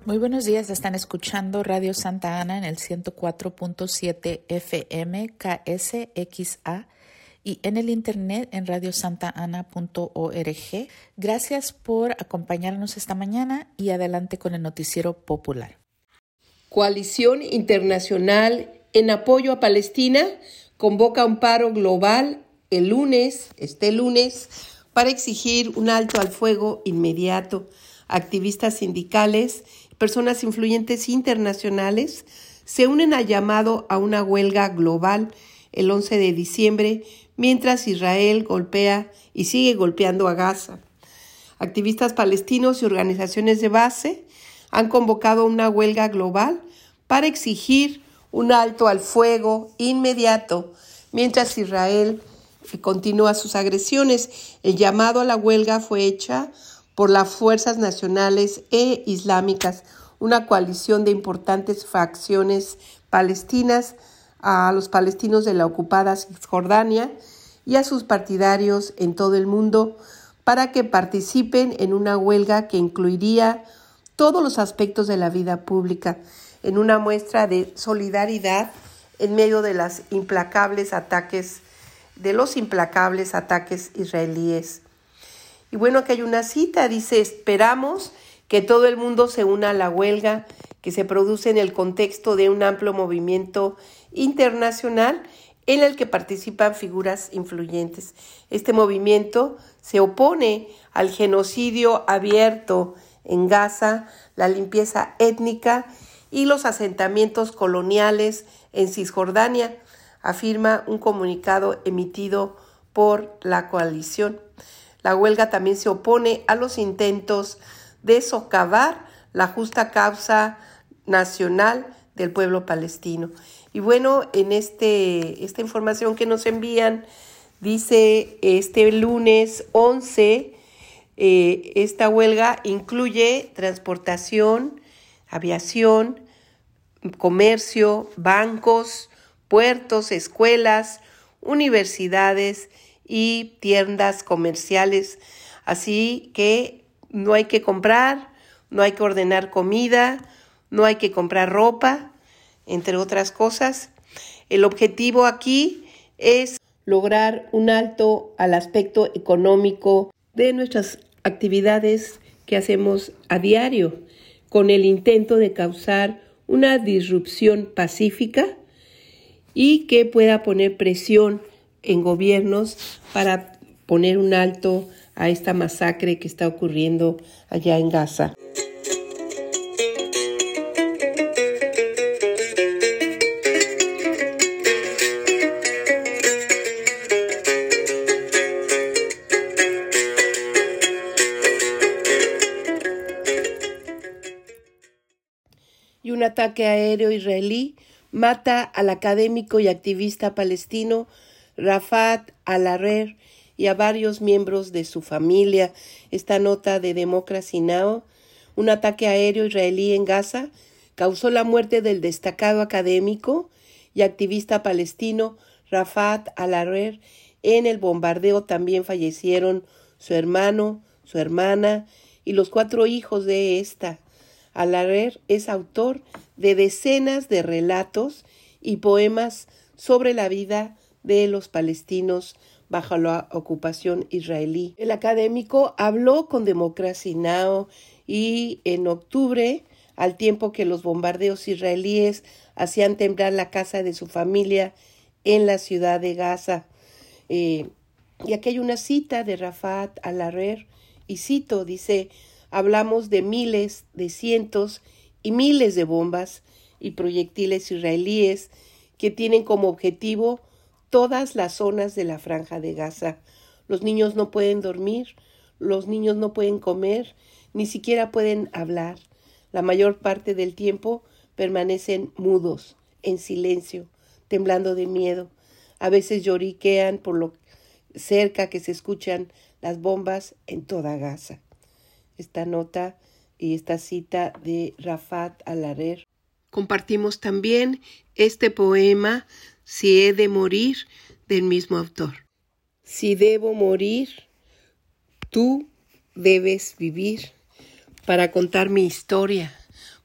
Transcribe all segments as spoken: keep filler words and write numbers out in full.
Muy buenos días, están escuchando Radio Santa Ana en el ciento cuatro punto siete F M K S X A y en el internet en radio santa ana punto org. Gracias por acompañarnos esta mañana y adelante con el noticiero popular. Coalición Internacional en apoyo a Palestina convoca un paro global el lunes, este lunes, para exigir un alto al fuego inmediato. Activistas sindicales, personas influyentes internacionales se unen al llamado a una huelga global el once de diciembre, mientras Israel golpea y sigue golpeando a Gaza. Activistas palestinos y organizaciones de base han convocado una huelga global para exigir un alto al fuego inmediato, mientras Israel continúa sus agresiones. El llamado a la huelga fue hecha por las fuerzas nacionales e islámicas, una coalición de importantes facciones palestinas, a los palestinos de la ocupada Cisjordania y a sus partidarios en todo el mundo para que participen en una huelga que incluiría todos los aspectos de la vida pública, en una muestra de solidaridad en medio de las implacables ataques, de los implacables ataques israelíes. Y bueno, aquí hay una cita, dice: esperamos que todo el mundo se una a la huelga que se produce en el contexto de un amplio movimiento internacional en el que participan figuras influyentes. Este movimiento se opone al genocidio abierto en Gaza, la limpieza étnica y los asentamientos coloniales en Cisjordania, afirma un comunicado emitido por la coalición. La huelga también se opone a los intentos de socavar la justa causa nacional del pueblo palestino. Y bueno, en este, esta información que nos envían, dice este lunes once, eh, esta huelga incluye transportación, aviación, comercio, bancos, puertos, escuelas, universidades y tiendas comerciales. Así que no hay que comprar, no hay que ordenar comida, no hay que comprar ropa, entre otras cosas. El objetivo aquí es lograr un alto al aspecto económico de nuestras actividades que hacemos a diario, con el intento de causar una disrupción pacífica y que pueda poner presión en gobiernos para poner un alto a esta masacre que está ocurriendo allá en Gaza. Y un ataque aéreo israelí mata al académico y activista palestino Rafat al-Harrer y a varios miembros de su familia. Esta nota de Democracy Now! Un ataque aéreo israelí en Gaza causó la muerte del destacado académico y activista palestino Rafat al-Harrer. En el bombardeo también fallecieron su hermano, su hermana y los cuatro hijos de esta. Al-Harrer es autor de decenas de relatos y poemas sobre la vida de los palestinos bajo la ocupación israelí. El académico habló con Democracy Now! Y en octubre, al tiempo que los bombardeos israelíes hacían temblar la casa de su familia en la ciudad de Gaza. Eh, y aquí hay una cita de Rafat al-Harrer, y cito, dice: hablamos de miles, de cientos y miles de bombas y proyectiles israelíes que tienen como objetivo todas las zonas de la Franja de Gaza. Los niños no pueden dormir, los niños no pueden comer, ni siquiera pueden hablar. La mayor parte del tiempo permanecen mudos, en silencio, temblando de miedo. A veces lloriquean por lo cerca que se escuchan las bombas en toda Gaza. Esta nota y esta cita de Rafat al-Harrer. Compartimos también este poema, Si he de morir, del mismo autor. Si debo morir, tú debes vivir para contar mi historia,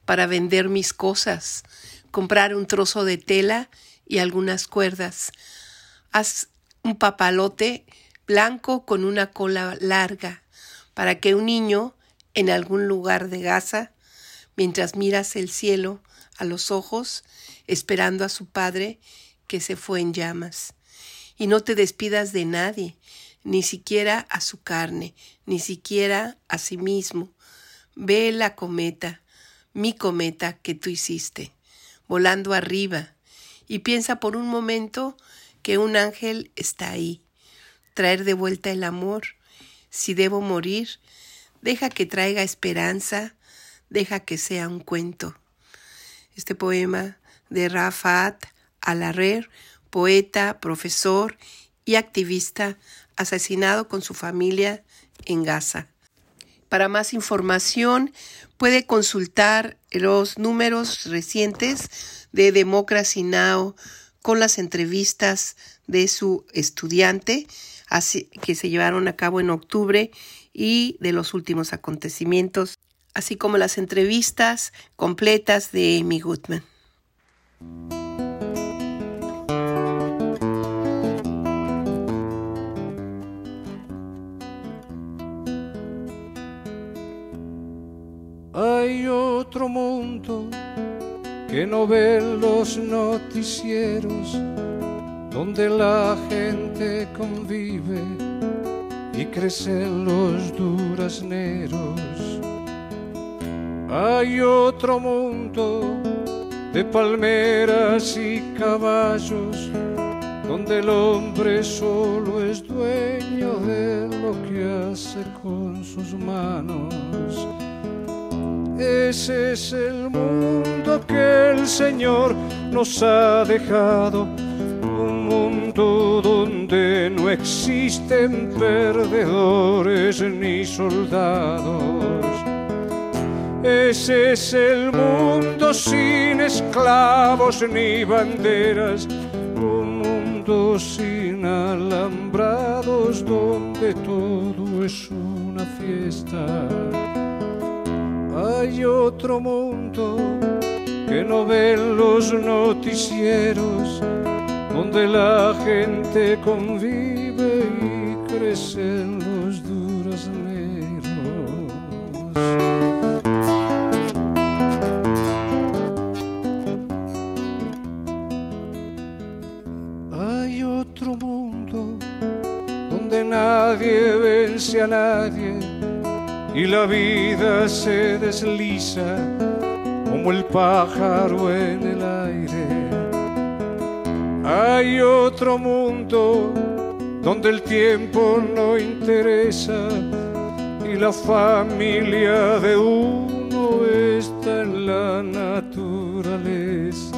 para vender mis cosas, comprar un trozo de tela y algunas cuerdas. Haz un papalote blanco con una cola larga para que un niño en algún lugar de Gaza, mientras miras el cielo a los ojos, esperando a su padre que se fue en llamas. Y no te despidas de nadie, ni siquiera a su carne, ni siquiera a sí mismo. Ve la cometa, mi cometa que tú hiciste, volando arriba, y piensa por un momento que un ángel está ahí. Traer de vuelta el amor. Si debo morir, deja que traiga esperanza, deja que sea un cuento. Este poema de Rafat al-Harrer, poeta, profesor y activista, asesinado con su familia en Gaza. Para más información, puede consultar los números recientes de Democracy Now! Con las entrevistas de su estudiante así, que se llevaron a cabo en octubre y de los últimos acontecimientos, así como las entrevistas completas de Amy Goodman. Hay otro mundo que no ven los noticieros, donde la gente convive y crecen los durazneros. Hay otro mundo de palmeras y caballos, donde el hombre solo es dueño de lo que hace con sus manos. Ese es el mundo que el Señor nos ha dejado, un mundo donde no existen perdedores ni soldados. Ese es el mundo sin esclavos ni banderas, un mundo sin alambrados donde todo es una fiesta. Hay otro mundo que no ven los noticieros, donde la gente convive y crecen los durazneros. Hay otro mundo donde nadie vence a nadie y la vida se desliza como el pájaro en el aire. Hay otro mundo donde el tiempo no interesa y la familia de uno está en la naturaleza.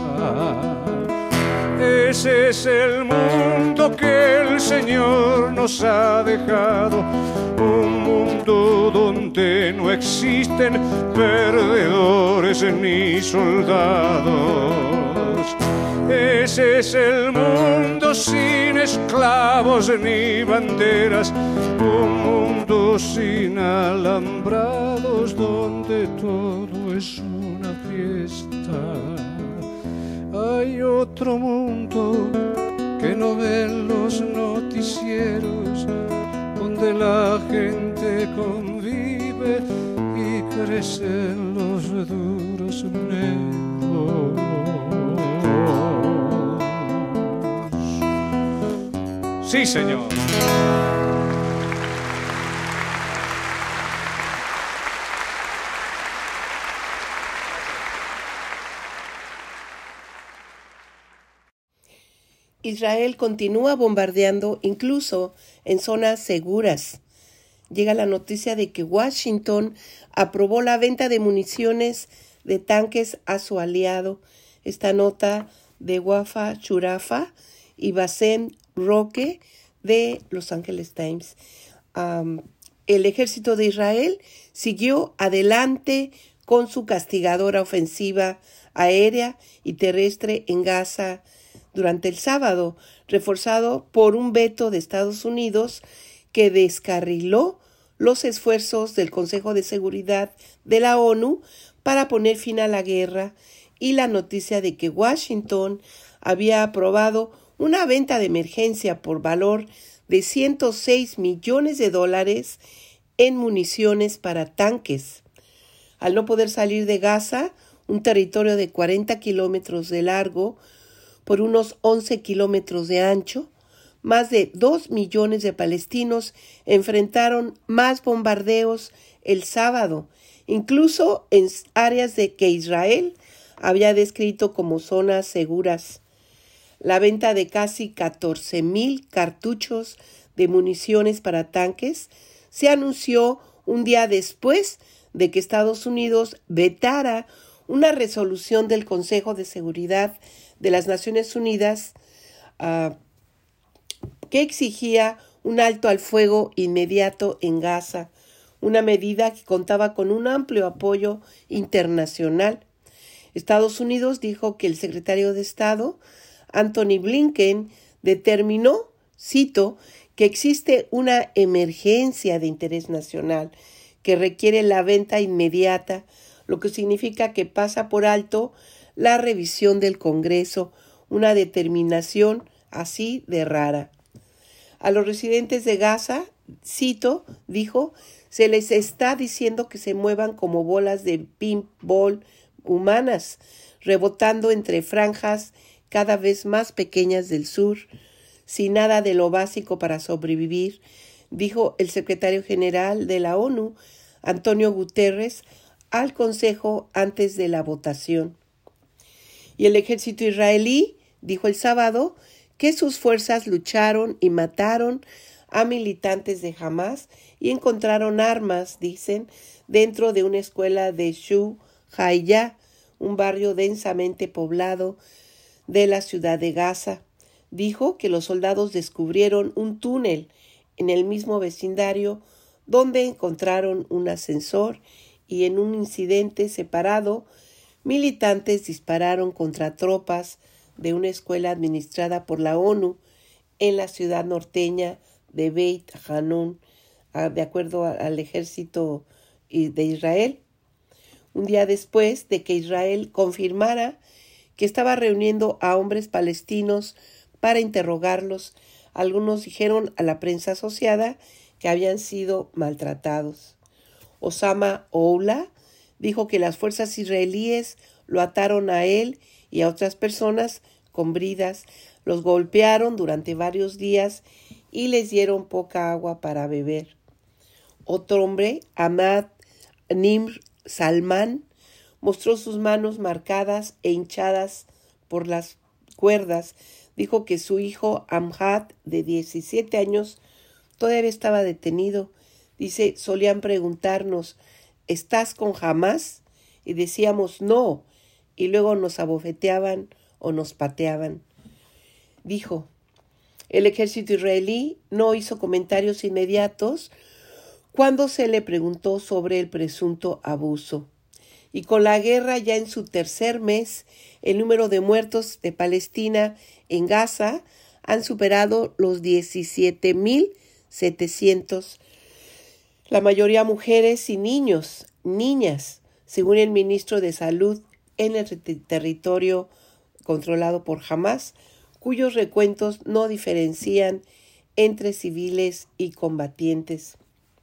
Ese es el mundo que el Señor nos ha dejado, un mundo donde no existen perdedores ni soldados. Ese es el mundo sin esclavos ni banderas, un mundo sin alambrados donde todo es una fiesta. Hay otro mundo que no ven los noticieros, donde la gente convive y crecen los duros negros. Sí, Señor. Israel continúa bombardeando incluso en zonas seguras. Llega la noticia de que Washington aprobó la venta de municiones de tanques a su aliado. Esta nota de Wafa Shurafa y Bassem Roque de Los Angeles Times. Um, el ejército de Israel siguió adelante con su castigadora ofensiva aérea y terrestre en Gaza durante el sábado, reforzado por un veto de Estados Unidos que descarriló los esfuerzos del Consejo de Seguridad de la ONU para poner fin a la guerra y la noticia de que Washington había aprobado una venta de emergencia por valor de ciento seis millones de dólares en municiones para tanques. Al no poder salir de Gaza, un territorio de cuarenta kilómetros de largo por unos once kilómetros de ancho, más de dos millones de palestinos enfrentaron más bombardeos el sábado, incluso en áreas de que Israel había descrito como zonas seguras. La venta de casi catorce mil cartuchos de municiones para tanques se anunció un día después de que Estados Unidos vetara una resolución del Consejo de Seguridad de las Naciones Unidas uh, que exigía un alto al fuego inmediato en Gaza, una medida que contaba con un amplio apoyo internacional. Estados Unidos dijo que el secretario de Estado, Antony Blinken, determinó, cito, que existe una emergencia de interés nacional que requiere la venta inmediata, lo que significa que pasa por alto la revisión del Congreso, una determinación así de rara. A los residentes de Gaza, cito, dijo, se les está diciendo que se muevan como bolas de ping-pong humanas, rebotando entre franjas cada vez más pequeñas del sur, sin nada de lo básico para sobrevivir, dijo el secretario general de la ONU, Antonio Guterres, al Consejo antes de la votación. Y el ejército israelí dijo el sábado que sus fuerzas lucharon y mataron a militantes de Hamas y encontraron armas, dicen, dentro de una escuela de Shu Hayya, un barrio densamente poblado de la ciudad de Gaza. Dijo que los soldados descubrieron un túnel en el mismo vecindario donde encontraron un ascensor y en un incidente separado, militantes dispararon contra tropas de una escuela administrada por la ONU en la ciudad norteña de Beit Hanun, de acuerdo al ejército de Israel. Un día después de que Israel confirmara que estaba reuniendo a hombres palestinos para interrogarlos, algunos dijeron a la prensa asociada que habían sido maltratados. Osama Oula dijo que las fuerzas israelíes lo ataron a él y a otras personas con bridas, los golpearon durante varios días y les dieron poca agua para beber. Otro hombre, Ahmad Nimr Salman, mostró sus manos marcadas e hinchadas por las cuerdas. Dijo que su hijo Amjad, de diecisiete años, todavía estaba detenido. Dice, solían preguntarnos, ¿estás con Hamas? Y decíamos, no, y luego nos abofeteaban o nos pateaban. Dijo, el ejército israelí no hizo comentarios inmediatos cuando se le preguntó sobre el presunto abuso. Y con la guerra ya en su tercer mes, el número de muertos de Palestina en Gaza han superado los diecisiete mil setecientos, la mayoría mujeres y niños, niñas, según el ministro de Salud en el territorio controlado por Hamas, cuyos recuentos no diferencian entre civiles y combatientes.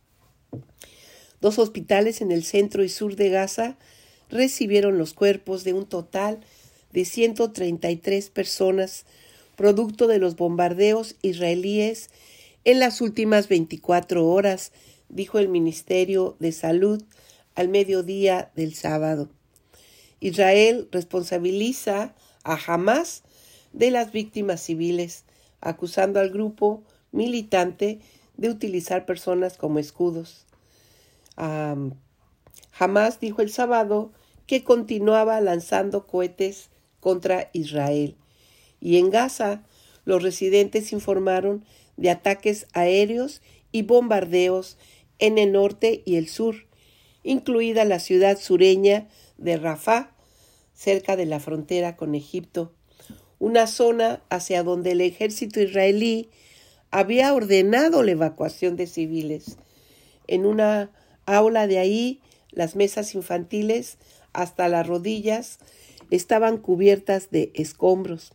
Dos hospitales en el centro y sur de Gaza recibieron los cuerpos de un total de ciento treinta y tres personas, producto de los bombardeos israelíes en las últimas veinticuatro horas, dijo el Ministerio de Salud al mediodía del sábado. Israel responsabiliza a Hamas de las víctimas civiles, acusando al grupo militante de utilizar personas como escudos. Um, Hamas dijo el sábado que continuaba lanzando cohetes contra Israel. Y en Gaza, los residentes informaron de ataques aéreos y bombardeos en el norte y el sur, incluida la ciudad sureña de Rafah, cerca de la frontera con Egipto, una zona hacia donde el ejército israelí había ordenado la evacuación de civiles. En una aula de ahí, las mesas infantiles hasta las rodillas estaban cubiertas de escombros.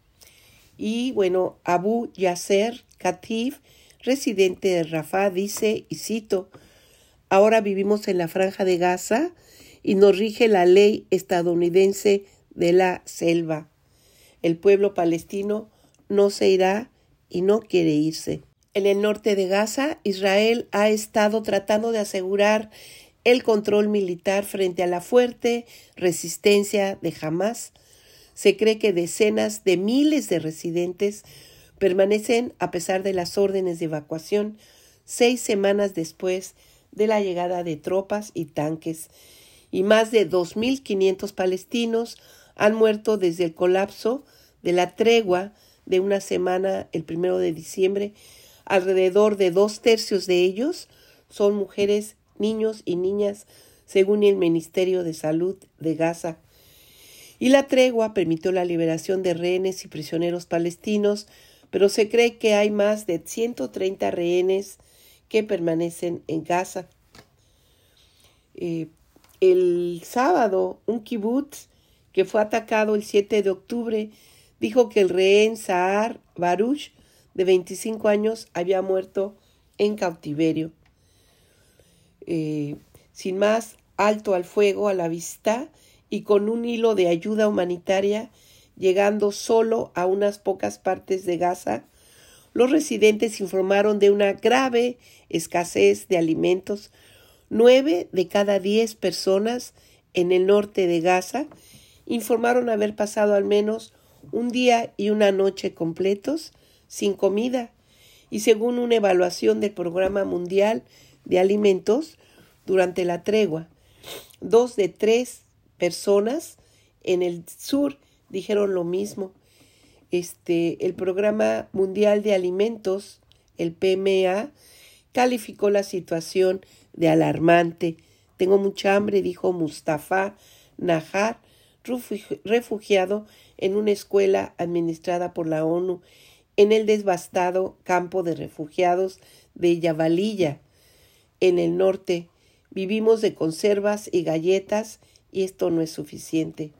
Y bueno, Abu Yasser Khatif, residente de Rafah, dice, y cito, ahora vivimos en la Franja de Gaza y nos rige la ley estadounidense de la selva. El pueblo palestino no se irá y no quiere irse. En el norte de Gaza, Israel ha estado tratando de asegurar el control militar frente a la fuerte resistencia de Hamás. Se cree que decenas de miles de residentes permanecen a pesar de las órdenes de evacuación seis semanas después de la llegada de tropas y tanques, y más de dos mil quinientos palestinos han muerto desde el colapso de la tregua de una semana el primero de diciembre. Alrededor de dos tercios de ellos son mujeres, niños y niñas, según el Ministerio de Salud de Gaza. Y la tregua permitió la liberación de rehenes y prisioneros palestinos, pero se cree que hay más de ciento treinta rehenes que permanecen en Gaza. Eh, el sábado, un kibutz que fue atacado el siete de octubre dijo que el rehén Sahar Baruch, de veinticinco años, había muerto en cautiverio. Eh, sin más, alto al fuego a la vista y con un hilo de ayuda humanitaria llegando solo a unas pocas partes de Gaza, los residentes informaron de una grave escasez de alimentos. Nueve de cada diez personas en el norte de Gaza informaron haber pasado al menos un día y una noche completos sin comida, y según una evaluación del Programa Mundial de Alimentos durante la tregua, dos de tres personas en el sur dijeron lo mismo. Este, el Programa Mundial de Alimentos, el P M A, calificó la situación de alarmante. Tengo mucha hambre, dijo Mustafa Najar, refugiado en una escuela administrada por la ONU en el devastado campo de refugiados de Jabalilla, en el norte. Vivimos de conservas y galletas y esto no es suficiente.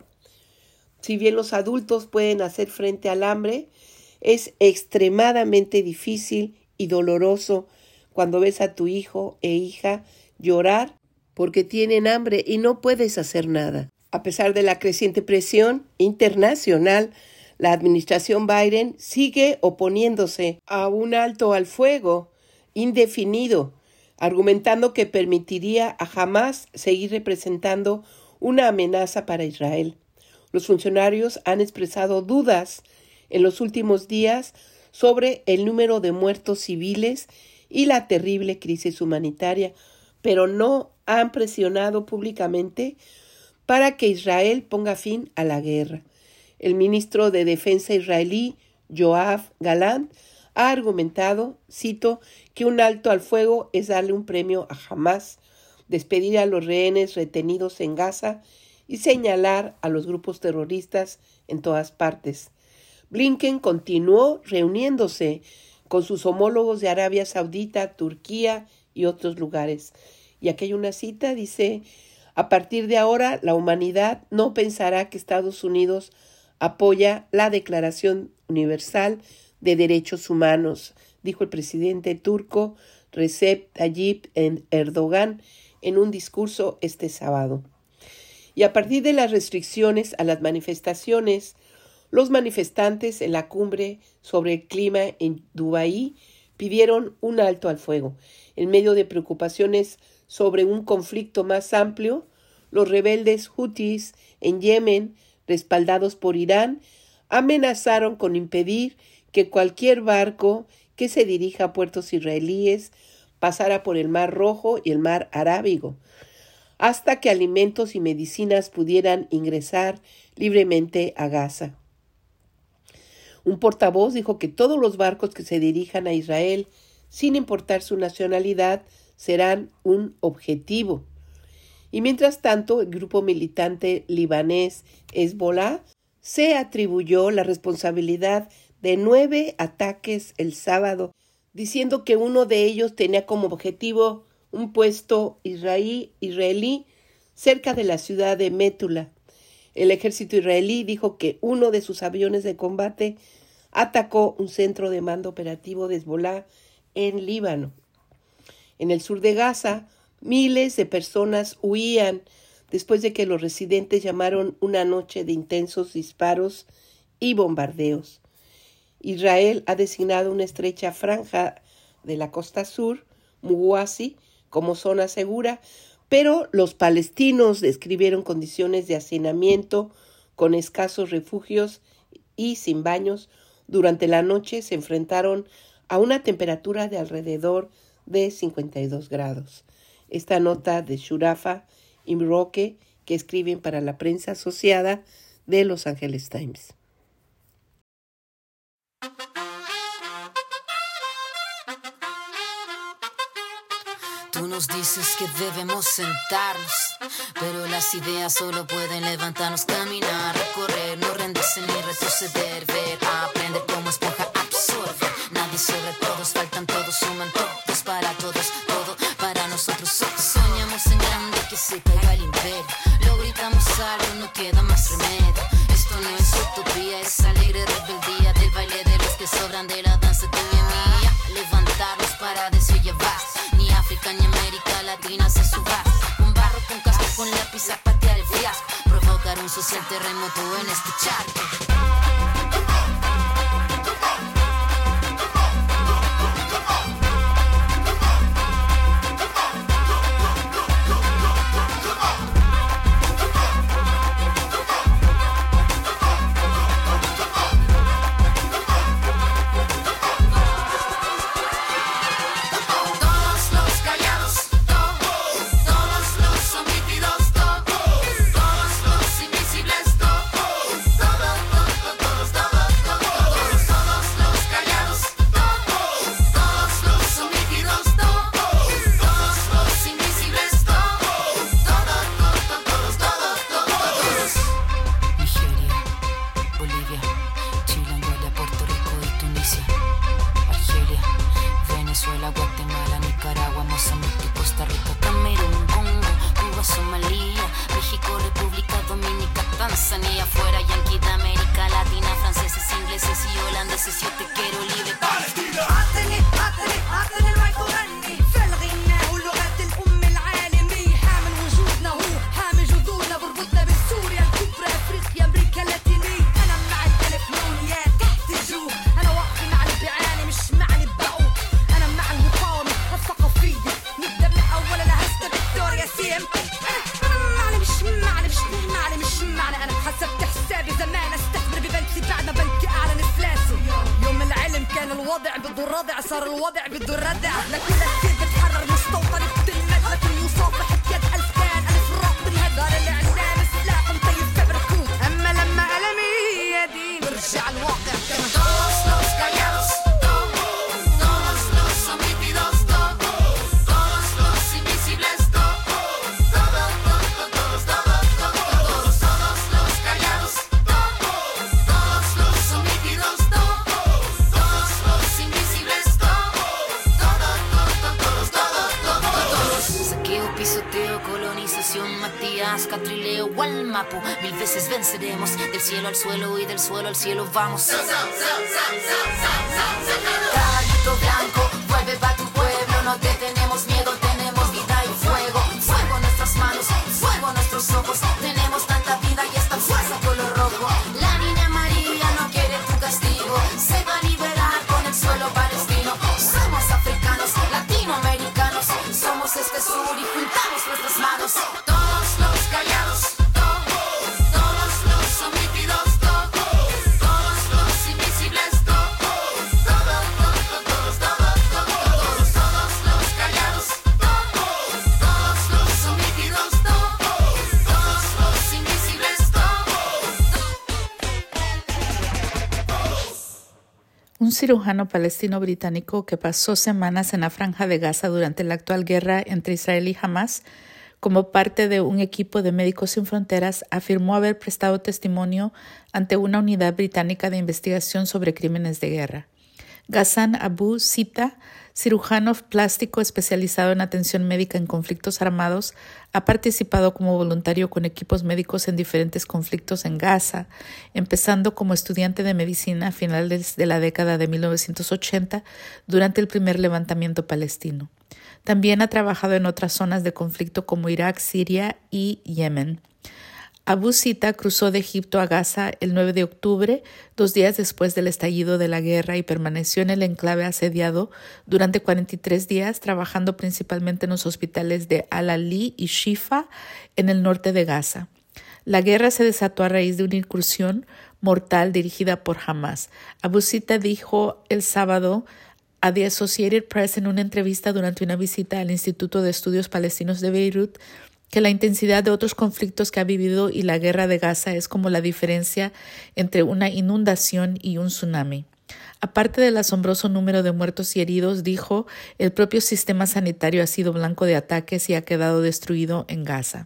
Si bien los adultos pueden hacer frente al hambre, es extremadamente difícil y doloroso cuando ves a tu hijo e hija llorar porque tienen hambre y no puedes hacer nada. A pesar de la creciente presión internacional, la administración Biden sigue oponiéndose a un alto al fuego indefinido, argumentando que permitiría a Hamás seguir representando una amenaza para Israel. Los funcionarios han expresado dudas en los últimos días sobre el número de muertos civiles y la terrible crisis humanitaria, pero no han presionado públicamente para que Israel ponga fin a la guerra. El ministro de Defensa israelí, Yoav Gallant, ha argumentado, cito, que un alto al fuego es darle un premio a Hamás, despedir a los rehenes retenidos en Gaza y señalar a los grupos terroristas en todas partes. Blinken continuó reuniéndose con sus homólogos de Arabia Saudita, Turquía y otros lugares. Y aquí hay una cita, dice, a partir de ahora la humanidad no pensará que Estados Unidos apoya la Declaración Universal de Derechos Humanos, dijo el presidente turco Recep Tayyip Erdogan en un discurso este sábado. Y a partir de las restricciones a las manifestaciones, los manifestantes en la cumbre sobre el clima en Dubái pidieron un alto al fuego. En medio de preocupaciones sobre un conflicto más amplio, los rebeldes hutis en Yemen, respaldados por Irán, amenazaron con impedir que cualquier barco que se dirija a puertos israelíes pasara por el Mar Rojo y el Mar Arábigo, hasta que alimentos y medicinas pudieran ingresar libremente a Gaza. Un portavoz dijo que todos los barcos que se dirijan a Israel, sin importar su nacionalidad, serán un objetivo. Y mientras tanto, el grupo militante libanés Hezbollah se atribuyó la responsabilidad de nueve ataques el sábado, diciendo que uno de ellos tenía como objetivo un puesto israelí, israelí cerca de la ciudad de Métula. El ejército israelí dijo que uno de sus aviones de combate atacó un centro de mando operativo de Hezbolá en Líbano. En el sur de Gaza, miles de personas huían después de que los residentes llamaron una noche de intensos disparos y bombardeos. Israel ha designado una estrecha franja de la costa sur, Muwasi, como zona segura, pero los palestinos describieron condiciones de hacinamiento con escasos refugios y sin baños. Durante la noche se enfrentaron a una temperatura de alrededor de cincuenta y dos grados. Esta nota de Shurafa Imroque, que escriben para la prensa asociada de Los Angeles Times. Tú nos dices que debemos sentarnos, pero las ideas solo pueden levantarnos, caminar, recorrer, no rendirse ni retroceder, ver, aprender como esponja, absorber. Nadie sobre todos, faltan todos, suman todos para todos, todo para nosotros. Soñamos en grande que se caiga el imperio, lo gritamos algo, no queda más remedio. Esto no es utopía, es alegre rebeldía del baile de los que sobran de la danza tuya y mía. Levantarnos para decir ya basta. Ni África ni América Latina se suba. Un barro con casco, con lápiz a patear el fiasco. Provocar un social terremoto en este charco. Mil veces venceremos, del cielo al suelo y del suelo al cielo vamos. Caballito blanco, vuelve pa' tu pueblo, no te tenemos miedo, tenemos vida y fuego. Fuego en nuestras manos, fuego en nuestros ojos, tenemos tanta vida y esta fuerza color rojo. La niña María no quiere tu castigo, se va a liberar con el suelo palestino. Somos africanos, latinoamericanos, somos este sur y juntamos nuestras manos. Todos los callados, Un cirujano palestino-británico que pasó semanas en la Franja de Gaza durante la actual guerra entre Israel y Hamas, como parte de un equipo de Médicos Sin Fronteras, afirmó haber prestado testimonio ante una unidad británica de investigación sobre crímenes de guerra. Ghassan Abu Sita, cirujano plástico especializado en atención médica en conflictos armados, ha participado como voluntario con equipos médicos en diferentes conflictos en Gaza, empezando como estudiante de medicina a finales de la década de mil novecientos ochenta durante el primer levantamiento palestino. También ha trabajado en otras zonas de conflicto como Irak, Siria y Yemen. Abu Sita cruzó de Egipto a Gaza el nueve de octubre, dos días después del estallido de la guerra, y permaneció en el enclave asediado durante cuarenta y tres días, trabajando principalmente en los hospitales de Al-Ali y Shifa en el norte de Gaza. La guerra se desató a raíz de una incursión mortal dirigida por Hamas. Abu Sita dijo el sábado a The Associated Press en una entrevista durante una visita al Instituto de Estudios Palestinos de Beirut que la intensidad de otros conflictos que ha vivido y la guerra de Gaza es como la diferencia entre una inundación y un tsunami. Aparte del asombroso número de muertos y heridos, dijo, el propio sistema sanitario ha sido blanco de ataques y ha quedado destruido en Gaza.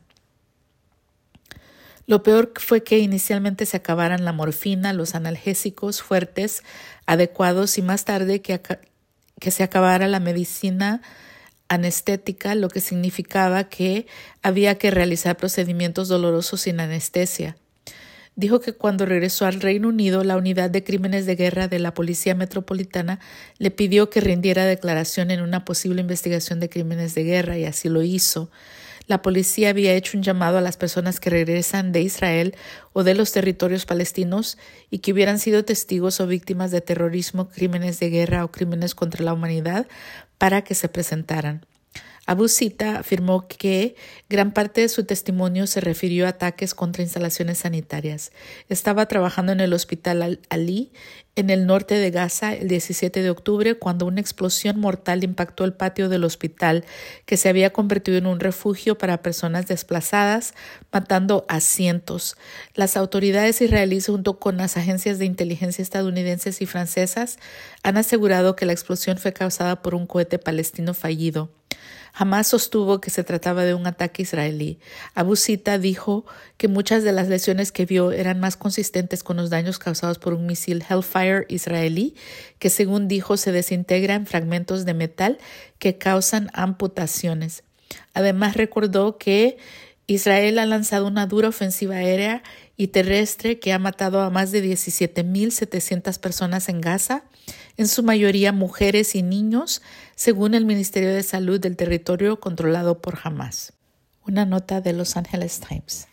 Lo peor fue que inicialmente se acabaran la morfina, los analgésicos fuertes, adecuados, y más tarde que, que se acabara la medicina anestética, lo que significaba que había que realizar procedimientos dolorosos sin anestesia. Dijo que cuando regresó al Reino Unido, la unidad de crímenes de guerra de la Policía Metropolitana le pidió que rindiera declaración en una posible investigación de crímenes de guerra, y así lo hizo. La policía había hecho un llamado a las personas que regresan de Israel o de los territorios palestinos y que hubieran sido testigos o víctimas de terrorismo, crímenes de guerra o crímenes contra la humanidad para que se presentaran. Abu Sita afirmó que gran parte de su testimonio se refirió a ataques contra instalaciones sanitarias. Estaba trabajando en el hospital Al-Ali en el norte de Gaza el diecisiete de octubre cuando una explosión mortal impactó el patio del hospital, que se había convertido en un refugio para personas desplazadas, matando a cientos. Las autoridades israelíes, junto con las agencias de inteligencia estadounidenses y francesas, han asegurado que la explosión fue causada por un cohete palestino fallido. Hamas sostuvo que se trataba de un ataque israelí. Abu Sita dijo que muchas de las lesiones que vio eran más consistentes con los daños causados por un misil Hellfire israelí, que según dijo se desintegra en fragmentos de metal que causan amputaciones. Además recordó que Israel ha lanzado una dura ofensiva aérea y terrestre que ha matado a más de diecisiete mil setecientas personas en Gaza, en su mayoría mujeres y niños, según el Ministerio de Salud del territorio controlado por Hamas. Una nota de Los Angeles Times.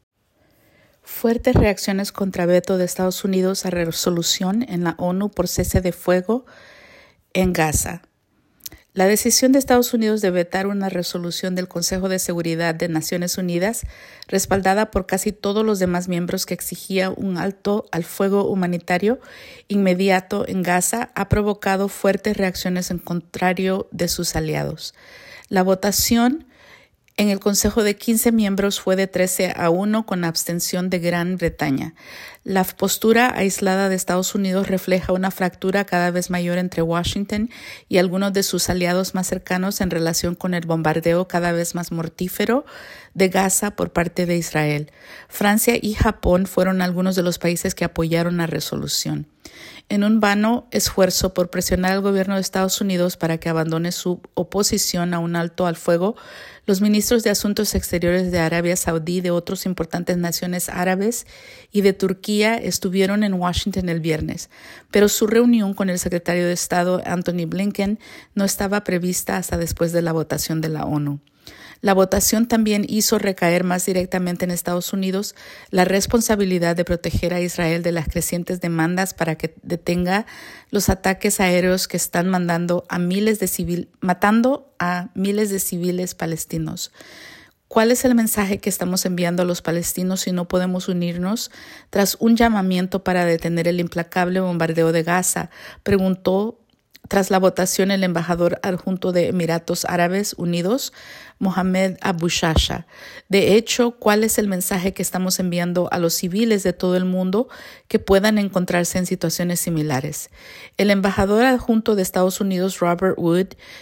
Fuertes reacciones contra veto de Estados Unidos a resolución en la ONU por cese de fuego en Gaza. La decisión de Estados Unidos de vetar una resolución del Consejo de Seguridad de Naciones Unidas, respaldada por casi todos los demás miembros, que exigía un alto al fuego humanitario inmediato en Gaza, ha provocado fuertes reacciones en contrario de sus aliados. La votación en el Consejo de quince miembros fue de trece a uno con abstención de Gran Bretaña. La postura aislada de Estados Unidos refleja una fractura cada vez mayor entre Washington y algunos de sus aliados más cercanos en relación con el bombardeo cada vez más mortífero de Gaza por parte de Israel. Francia y Japón fueron algunos de los países que apoyaron la resolución. En un vano esfuerzo por presionar al gobierno de Estados Unidos para que abandone su oposición a un alto al fuego, los ministros de Asuntos Exteriores de Arabia Saudí, de otras importantes naciones árabes y de Turquía estuvieron en Washington el viernes, pero su reunión con el secretario de Estado Antony Blinken no estaba prevista hasta después de la votación de la ONU. La votación también hizo recaer más directamente en Estados Unidos la responsabilidad de proteger a Israel de las crecientes demandas para que detenga los ataques aéreos que están mandando a miles de civil, matando a miles de civiles palestinos. ¿Cuál es el mensaje que estamos enviando a los palestinos si no podemos unirnos tras un llamamiento para detener el implacable bombardeo de Gaza?, preguntó tras la votación el embajador adjunto de Emiratos Árabes Unidos, Mohamed Abu Shasha. De hecho, ¿cuál es el mensaje que estamos enviando a los civiles de todo el mundo que puedan encontrarse en situaciones similares? El embajador adjunto de Estados Unidos, Robert Wood,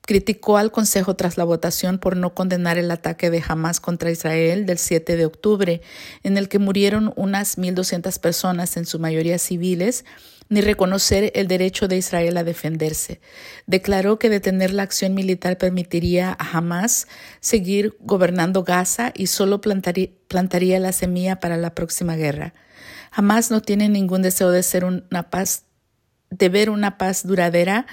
criticó al Consejo tras la votación por no condenar el ataque de Hamas contra Israel del siete de octubre, en el que murieron unas mil doscientas personas, en su mayoría civiles, ni reconocer el derecho de Israel a defenderse. Declaró que detener la acción militar permitiría a Hamas seguir gobernando Gaza y solo plantaría, plantaría la semilla para la próxima guerra. Hamas no tiene ningún deseo de ser una paz, de ver una paz duradera,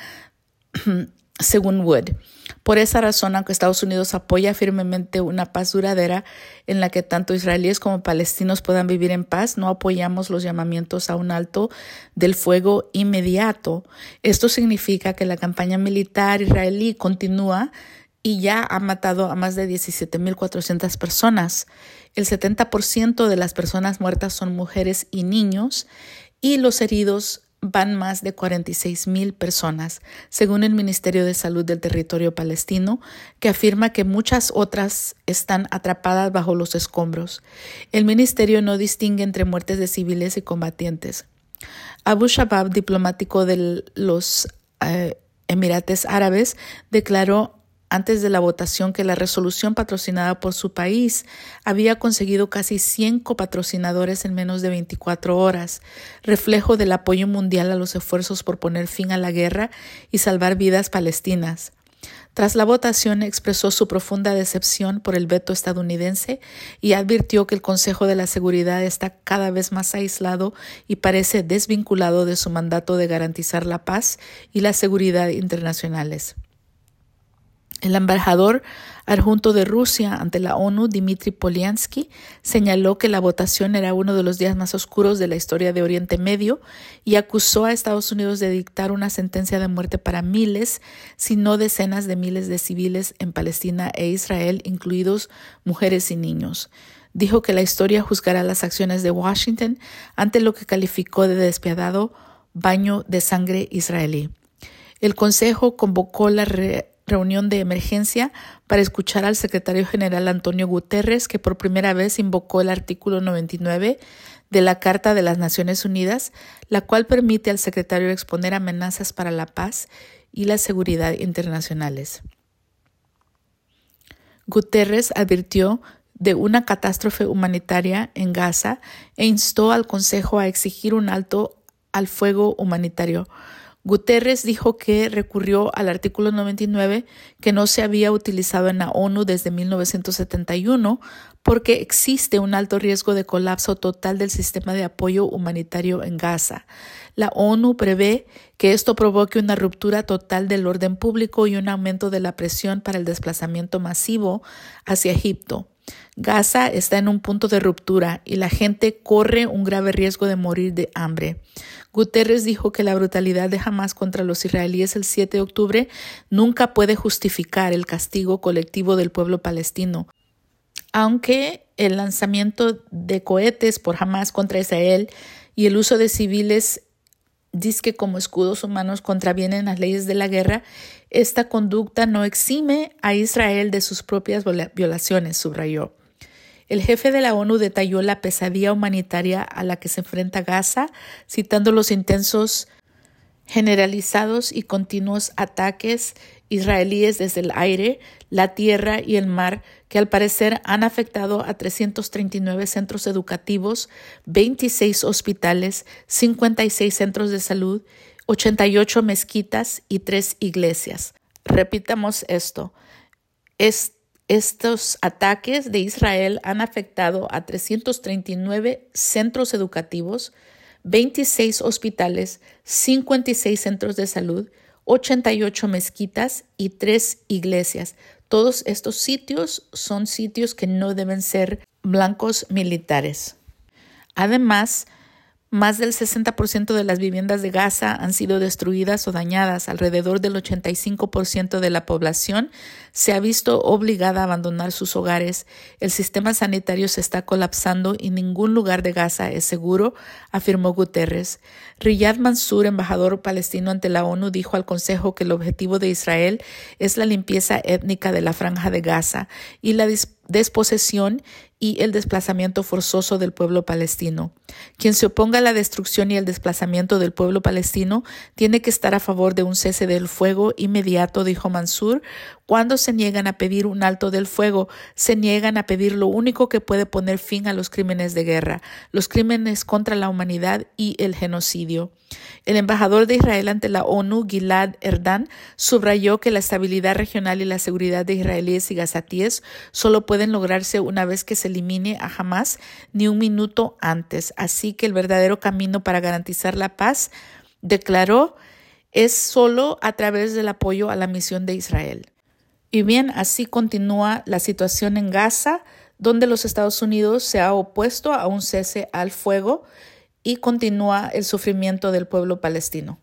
según Wood. Por esa razón, aunque Estados Unidos apoya firmemente una paz duradera en la que tanto israelíes como palestinos puedan vivir en paz, no apoyamos los llamamientos a un alto del fuego inmediato. Esto significa que la campaña militar israelí continúa y ya ha matado a más de diecisiete mil cuatrocientas personas. El setenta por ciento de las personas muertas son mujeres y niños, y los heridos van más de cuarenta y seis mil personas, según el Ministerio de Salud del territorio palestino, que afirma que muchas otras están atrapadas bajo los escombros. El ministerio no distingue entre muertes de civiles y combatientes. Abu Shabab, diplomático de los eh, Emiratos Árabes, declaró antes de la votación que la resolución patrocinada por su país había conseguido casi cien copatrocinadores en menos de veinticuatro horas, reflejo del apoyo mundial a los esfuerzos por poner fin a la guerra y salvar vidas palestinas. Tras la votación, expresó su profunda decepción por el veto estadounidense y advirtió que el Consejo de la Seguridad está cada vez más aislado y parece desvinculado de su mandato de garantizar la paz y la seguridad internacionales. El embajador adjunto de Rusia ante la ONU, Dmitry Polyansky, señaló que la votación era uno de los días más oscuros de la historia de Oriente Medio y acusó a Estados Unidos de dictar una sentencia de muerte para miles, si no decenas de miles de civiles en Palestina e Israel, incluidos mujeres y niños. Dijo que la historia juzgará las acciones de Washington ante lo que calificó de despiadado baño de sangre israelí. El Consejo convocó la re- reunión de emergencia para escuchar al secretario general Antonio Guterres, que por primera vez invocó el artículo noventa y nueve de la Carta de las Naciones Unidas, la cual permite al secretario exponer amenazas para la paz y la seguridad internacionales. Guterres advirtió de una catástrofe humanitaria en Gaza e instó al Consejo a exigir un alto al fuego humanitario. Guterres dijo que recurrió al artículo noventa y nueve, que no se había utilizado en la ONU desde mil novecientos setenta y uno, porque existe un alto riesgo de colapso total del sistema de apoyo humanitario en Gaza. La ONU prevé que esto provoque una ruptura total del orden público y un aumento de la presión para el desplazamiento masivo hacia Egipto. Gaza está en un punto de ruptura y la gente corre un grave riesgo de morir de hambre. Guterres dijo que la brutalidad de Hamas contra los israelíes el siete de octubre nunca puede justificar el castigo colectivo del pueblo palestino. Aunque el lanzamiento de cohetes por Hamas contra Israel y el uso de civiles dizque como escudos humanos contravienen las leyes de la guerra, esta conducta no exime a Israel de sus propias violaciones, subrayó. El jefe de la ONU detalló la pesadilla humanitaria a la que se enfrenta Gaza, citando los intensos, generalizados y continuos ataques israelíes desde el aire, la tierra y el mar, que al parecer han afectado a trescientos treinta y nueve centros educativos, veintiséis hospitales, cincuenta y seis centros de salud, ochenta y ocho mezquitas y tres iglesias. Repitamos esto. Es, estos ataques de Israel han afectado a trescientos treinta y nueve centros educativos, veintiséis hospitales, cincuenta y seis centros de salud, ochenta y ocho mezquitas y tres iglesias. Todos estos sitios son sitios que no deben ser blancos militares. Además, más del sesenta por ciento de las viviendas de Gaza han sido destruidas o dañadas. Alrededor del ochenta y cinco por ciento de la población se ha visto obligada a abandonar sus hogares. El sistema sanitario se está colapsando y ningún lugar de Gaza es seguro, afirmó Guterres. Riyad Mansour, embajador palestino ante la ONU, dijo al Consejo que el objetivo de Israel es la limpieza étnica de la Franja de Gaza y la disposición desposesión y el desplazamiento forzoso del pueblo palestino. Quien se oponga a la destrucción y el desplazamiento del pueblo palestino tiene que estar a favor de un cese del fuego inmediato, dijo Mansour. Cuando se niegan a pedir un alto del fuego, se niegan a pedir lo único que puede poner fin a los crímenes de guerra, los crímenes contra la humanidad y el genocidio. El embajador de Israel ante la ONU, Gilad Erdan, subrayó que la estabilidad regional y la seguridad de israelíes y gazatíes solo pueden lograrse una vez que se elimine a Hamas, ni un minuto antes. Así que el verdadero camino para garantizar la paz, declaró, es solo a través del apoyo a la misión de Israel. Y bien, así continúa la situación en Gaza, donde los Estados Unidos se ha opuesto a un cese al fuego y continúa el sufrimiento del pueblo palestino.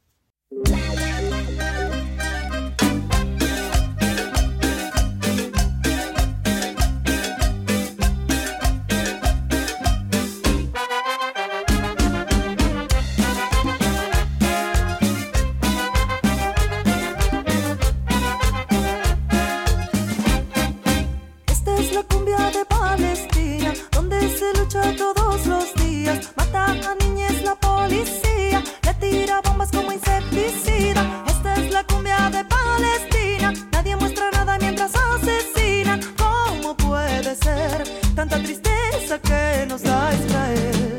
Todos los días mata a niñez la policía, le tira bombas como insecticida. Esta es la cumbia de Palestina, nadie muestra nada mientras asesinan. ¿Cómo puede ser tanta tristeza que nos da Israel?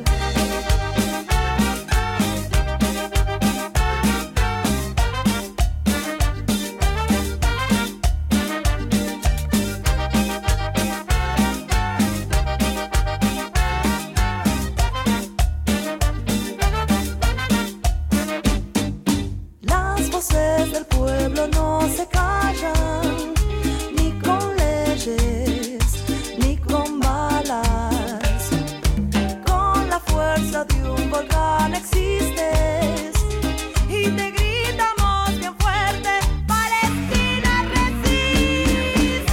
No se callan, ni con leyes, ni con balas. Con la fuerza de un volcán existes y te gritamos bien fuerte: Palestina resiste.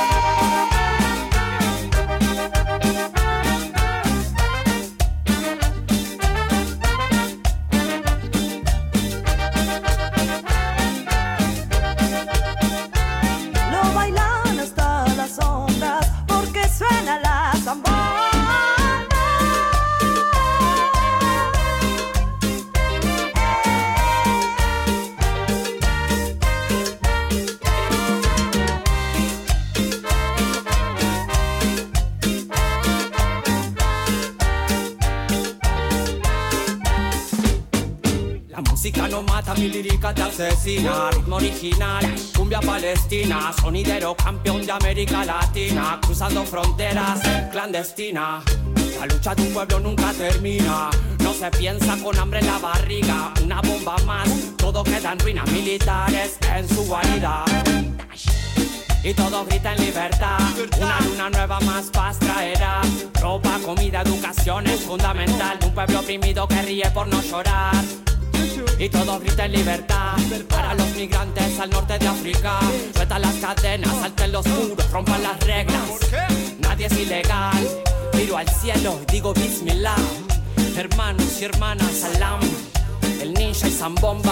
No mata, mi lírica te asesina. Ritmo original, cumbia palestina. Sonidero campeón de América Latina. Cruzando fronteras, clandestina. La lucha de un pueblo nunca termina. No se piensa con hambre en la barriga. Una bomba más, todo queda en ruinas. Militares en su guarida. Y todos gritan libertad. Una luna nueva más paz traerá. Ropa, comida, educación es fundamental. Un pueblo oprimido que ríe por no llorar. Y todos gritan libertad para los migrantes al norte de África. Sueltan las cadenas, salten los muros, rompan las reglas. Nadie es ilegal. Miro al cielo y digo Bismillah. Hermanos y hermanas, salam. El ninja y Zambomba.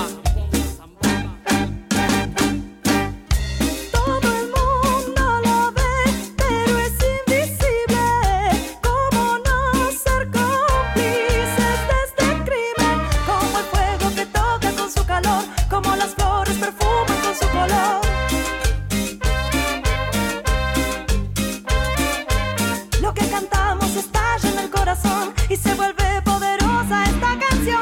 Y se vuelve poderosa esta canción.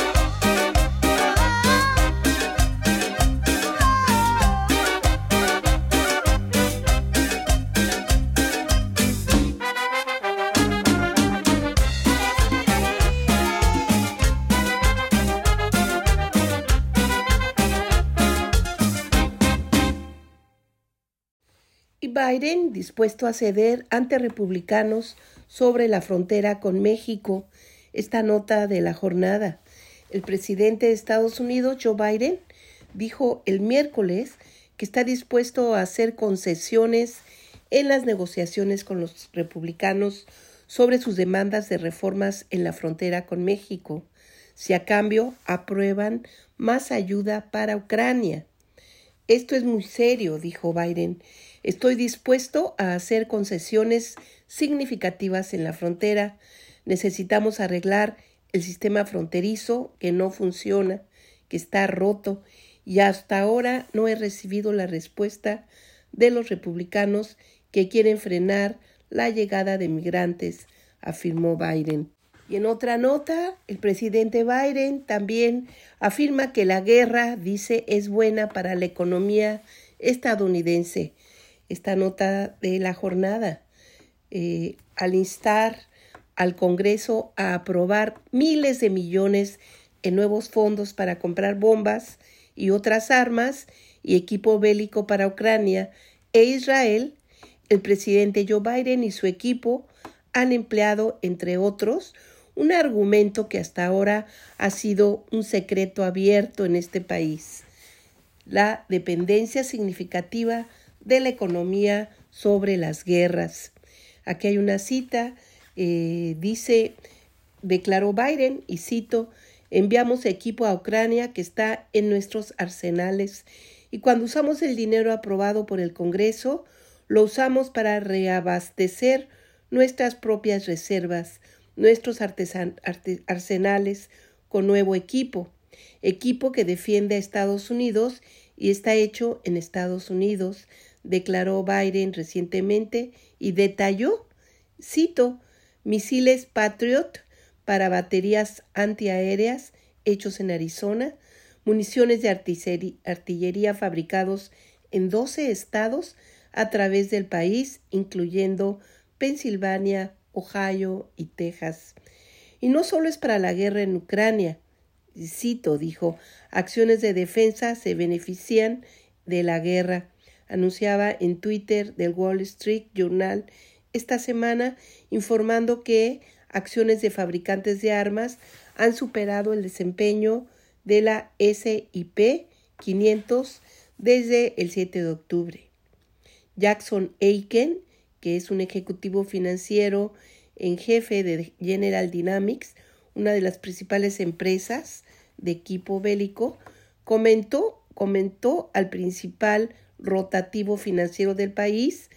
Y Biden, dispuesto a ceder ante republicanos sobre la frontera con México. Esta nota de la jornada. El presidente de Estados Unidos, Joe Biden, dijo el miércoles que está dispuesto a hacer concesiones en las negociaciones con los republicanos sobre sus demandas de reformas en la frontera con México, si a cambio aprueban más ayuda para Ucrania. Esto es muy serio, dijo Biden. Estoy dispuesto a hacer concesiones significativas en la frontera. Necesitamos arreglar el sistema fronterizo que no funciona, que está roto, y hasta ahora no he recibido la respuesta de los republicanos que quieren frenar la llegada de migrantes, afirmó Biden. Y en otra nota, el presidente Biden también afirma que la guerra, dice, es buena para la economía estadounidense. Esta nota de la jornada, eh, al instar al Congreso a aprobar miles de millones en nuevos fondos para comprar bombas y otras armas y equipo bélico para Ucrania e Israel, el presidente Joe Biden y su equipo han empleado, entre otros, un argumento que hasta ahora ha sido un secreto abierto en este país: la dependencia significativa de la economía sobre las guerras. Aquí hay una cita, eh, dice, declaró Biden, y cito: enviamos equipo a Ucrania que está en nuestros arsenales, y cuando usamos el dinero aprobado por el Congreso, lo usamos para reabastecer nuestras propias reservas, nuestros artesan- arte- arsenales con nuevo equipo, equipo que defiende a Estados Unidos y está hecho en Estados Unidos, declaró Biden recientemente, y detalló, cito, misiles Patriot para baterías antiaéreas hechos en Arizona, municiones de artillería, artillería fabricados en doce estados a través del país, incluyendo Pensilvania, Ohio y Texas. Y no solo es para la guerra en Ucrania, cito, dijo, acciones de defensa se benefician de la guerra, anunciaba en Twitter del Wall Street Journal esta semana, informando que acciones de fabricantes de armas han superado el desempeño de la ese y pe quinientos desde el siete de octubre. Jackson Aiken, que es un ejecutivo financiero en jefe de General Dynamics, una de las principales empresas de equipo bélico, comentó, comentó al principal rotativo financiero del país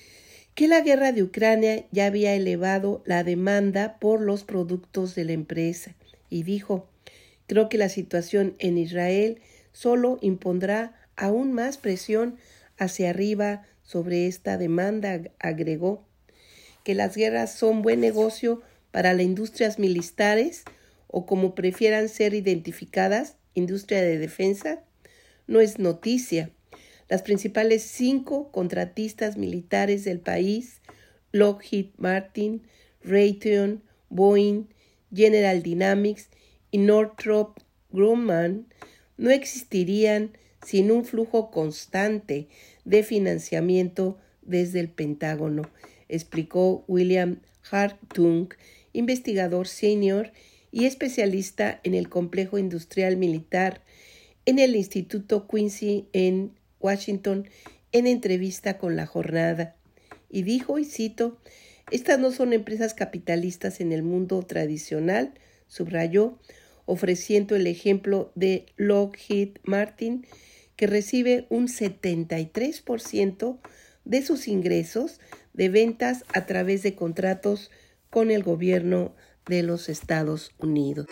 que la guerra de Ucrania ya había elevado la demanda por los productos de la empresa y dijo, creo que la situación en Israel solo impondrá aún más presión hacia arriba sobre esta demanda, agregó. Que las guerras son buen negocio para las industrias militares o como prefieran ser identificadas, industria de defensa, no es noticia. Las principales cinco contratistas militares del país, Lockheed Martin, Raytheon, Boeing, General Dynamics y Northrop Grumman, no existirían sin un flujo constante de financiamiento desde el Pentágono, explicó William Hartung, investigador senior y especialista en el complejo industrial militar en el Instituto Quincy en Washington, en entrevista con La Jornada. Y dijo, y cito, estas no son empresas capitalistas en el mundo tradicional, subrayó, ofreciendo el ejemplo de Lockheed Martin, que recibe un setenta y tres por ciento de sus ingresos de ventas a través de contratos con el gobierno de los Estados Unidos.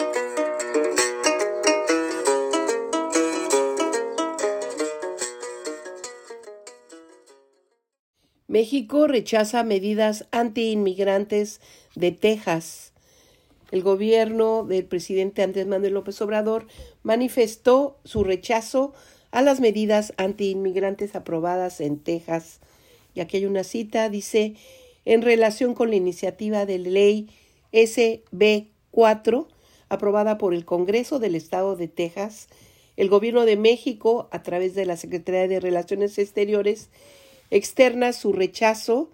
México rechaza medidas antiinmigrantes de Texas. El gobierno del presidente Andrés Manuel López Obrador manifestó su rechazo a las medidas antiinmigrantes aprobadas en Texas. Y aquí hay una cita, dice, en relación con la iniciativa de ley ese be cuatro, aprobada por el Congreso del Estado de Texas, el gobierno de México, a través de la Secretaría de Relaciones Exteriores, externa su rechazo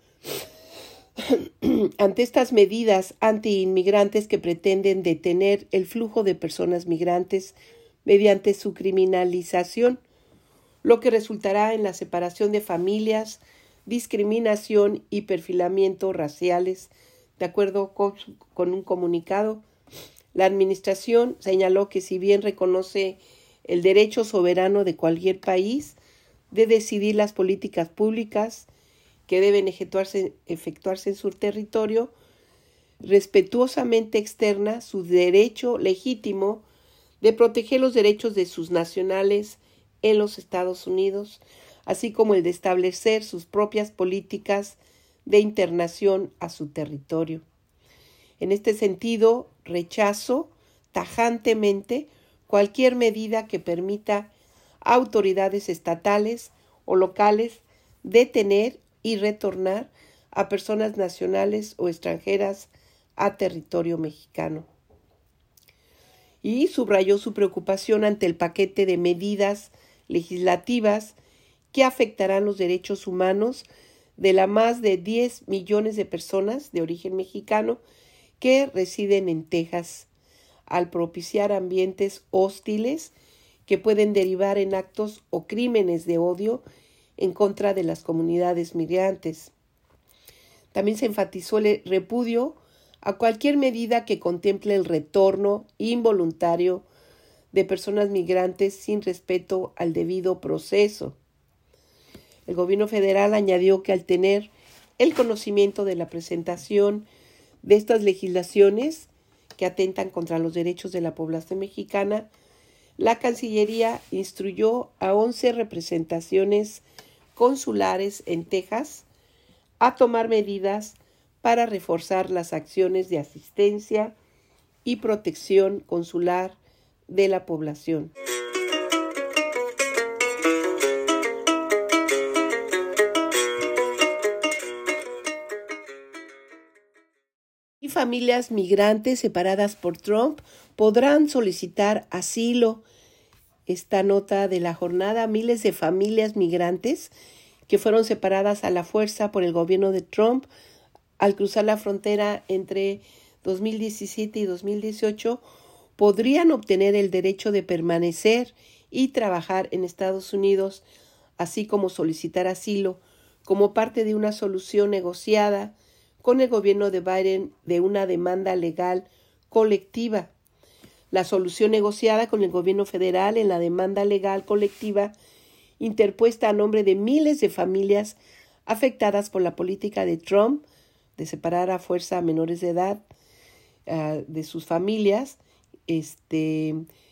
ante estas medidas antiinmigrantes que pretenden detener el flujo de personas migrantes mediante su criminalización, lo que resultará en la separación de familias, discriminación y perfilamiento raciales. De acuerdo con, con un comunicado, la administración señaló que si bien reconoce el derecho soberano de cualquier país de decidir las políticas públicas que deben efectuarse, efectuarse en su territorio, respetuosamente externa su derecho legítimo de proteger los derechos de sus nacionales en los Estados Unidos, así como el de establecer sus propias políticas de internación a su territorio. En este sentido, rechazo tajantemente cualquier medida que permita a autoridades estatales o locales detener y retornar a personas nacionales o extranjeras a territorio mexicano. Y subrayó su preocupación ante el paquete de medidas legislativas que afectarán los derechos humanos de las más de diez millones de personas de origen mexicano que residen en Texas, al propiciar ambientes hostiles que pueden derivar en actos o crímenes de odio en contra de las comunidades migrantes. También se enfatizó el repudio a cualquier medida que contemple el retorno involuntario de personas migrantes sin respeto al debido proceso. El gobierno federal añadió que al tener el conocimiento de la presentación de estas legislaciones que atentan contra los derechos de la población mexicana, la Cancillería instruyó a once representaciones consulares en Texas a tomar medidas para reforzar las acciones de asistencia y protección consular de la población. Y familias migrantes separadas por Trump podrán solicitar asilo. Esta nota de la jornada: miles de familias migrantes que fueron separadas a la fuerza por el gobierno de Trump al cruzar la frontera entre dos mil diecisiete y dos mil dieciocho podrían obtener el derecho de permanecer y trabajar en Estados Unidos, así como solicitar asilo como parte de una solución negociada con el gobierno de Biden de una demanda legal colectiva. La solución negociada con el gobierno federal en la demanda legal colectiva interpuesta a nombre de miles de familias afectadas por la política de Trump de separar a fuerza a menores de edad uh, de sus familias, este,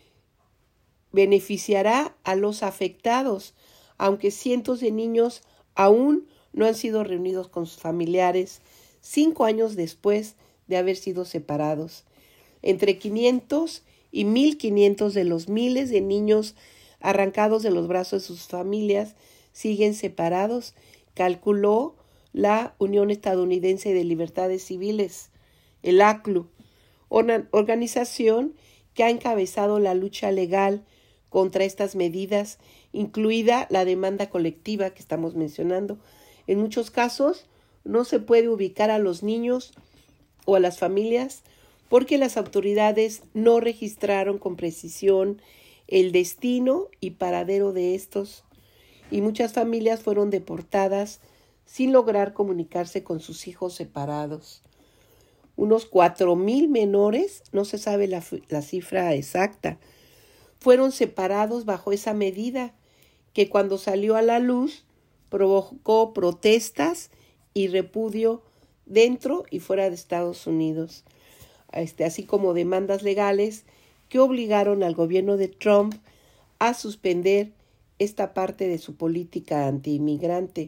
beneficiará a los afectados, aunque cientos de niños aún no han sido reunidos con sus familiares cinco años después de haber sido separados. Entre quinientos y mil quinientos de los miles de niños arrancados de los brazos de sus familias siguen separados, calculó la Unión Estadounidense de Libertades Civiles, el A C L U, una organización que ha encabezado la lucha legal contra estas medidas, incluida la demanda colectiva que estamos mencionando. En muchos casos no se puede ubicar a los niños o a las familias porque las autoridades no registraron con precisión el destino y paradero de estos, y muchas familias fueron deportadas sin lograr comunicarse con sus hijos separados. Unos cuatro mil menores, no se sabe la, la cifra exacta, fueron separados bajo esa medida que cuando salió a la luz provocó protestas y repudio dentro y fuera de Estados Unidos, este, así como demandas legales que obligaron al gobierno de Trump a suspender esta parte de su política antiinmigrante.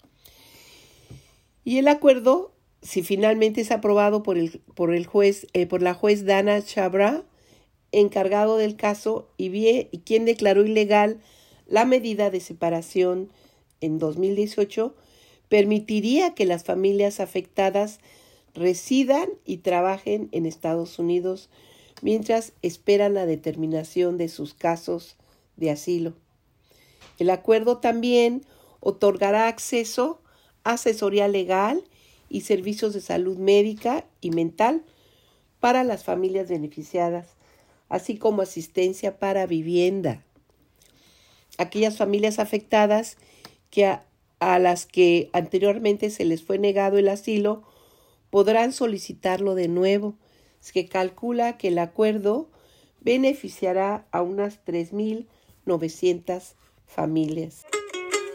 Y el acuerdo, si finalmente es aprobado por el, por el juez, eh, por la juez Dana Chabra, encargado del caso y, bien, y quien declaró ilegal la medida de separación en dos mil dieciocho, permitiría que las familias afectadas residan y trabajen en Estados Unidos mientras esperan la determinación de sus casos de asilo. El acuerdo también otorgará acceso a asesoría legal y servicios de salud médica y mental para las familias beneficiadas, así como asistencia para vivienda. Aquellas familias afectadas que a, a las que anteriormente se les fue negado el asilo podrán solicitarlo de nuevo. Es que calcula que el acuerdo beneficiará a unas tres mil novecientas familias.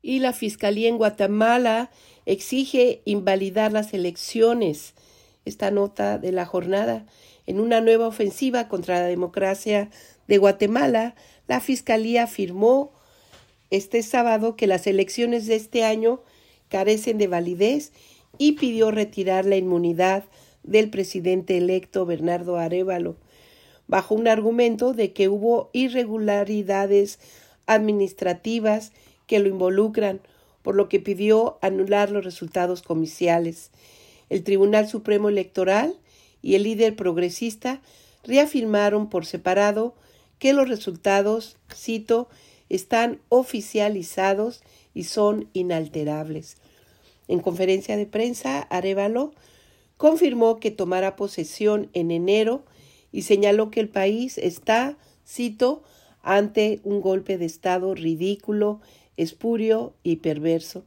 Y la Fiscalía en Guatemala exige invalidar las elecciones. Esta nota de la jornada. En una nueva ofensiva contra la democracia de Guatemala, la Fiscalía afirmó este sábado que las elecciones de este año carecen de validez y pidió retirar la inmunidad del presidente electo Bernardo Arévalo, bajo un argumento de que hubo irregularidades administrativas que lo involucran, por lo que pidió anular los resultados comiciales. El Tribunal Supremo Electoral y el líder progresista reafirmaron por separado que los resultados, cito, están oficializados y son inalterables. En conferencia de prensa, Arévalo confirmó que tomará posesión en enero y señaló que el país está, cito, ante un golpe de Estado ridículo, espurio y perverso.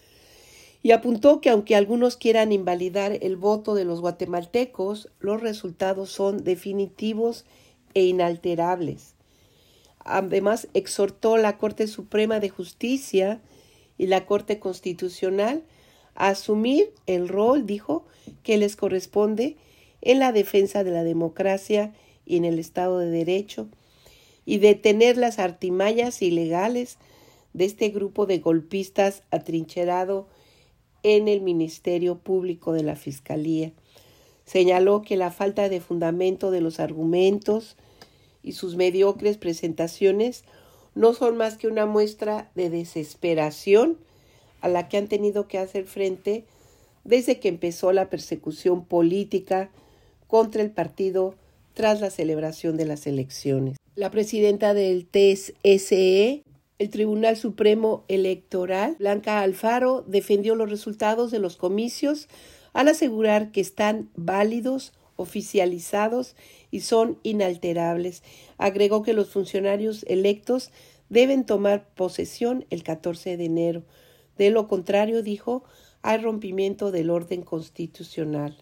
Y apuntó que aunque algunos quieran invalidar el voto de los guatemaltecos, los resultados son definitivos e inalterables. Además, exhortó a la Corte Suprema de Justicia y la Corte Constitucional a asumir el rol, dijo, que les corresponde en la defensa de la democracia y en el Estado de Derecho, y detener las artimañas ilegales de este grupo de golpistas atrincherado en el Ministerio Público de la Fiscalía. Señaló que la falta de fundamento de los argumentos y sus mediocres presentaciones no son más que una muestra de desesperación a la que han tenido que hacer frente desde que empezó la persecución política contra el partido tras la celebración de las elecciones. La presidenta del T S E, el Tribunal Supremo Electoral, Blanca Alfaro, defendió los resultados de los comicios al asegurar que están válidos, oficializados y son inalterables. Agregó que los funcionarios electos deben tomar posesión el catorce de enero. De lo contrario, dijo, hay rompimiento del orden constitucional.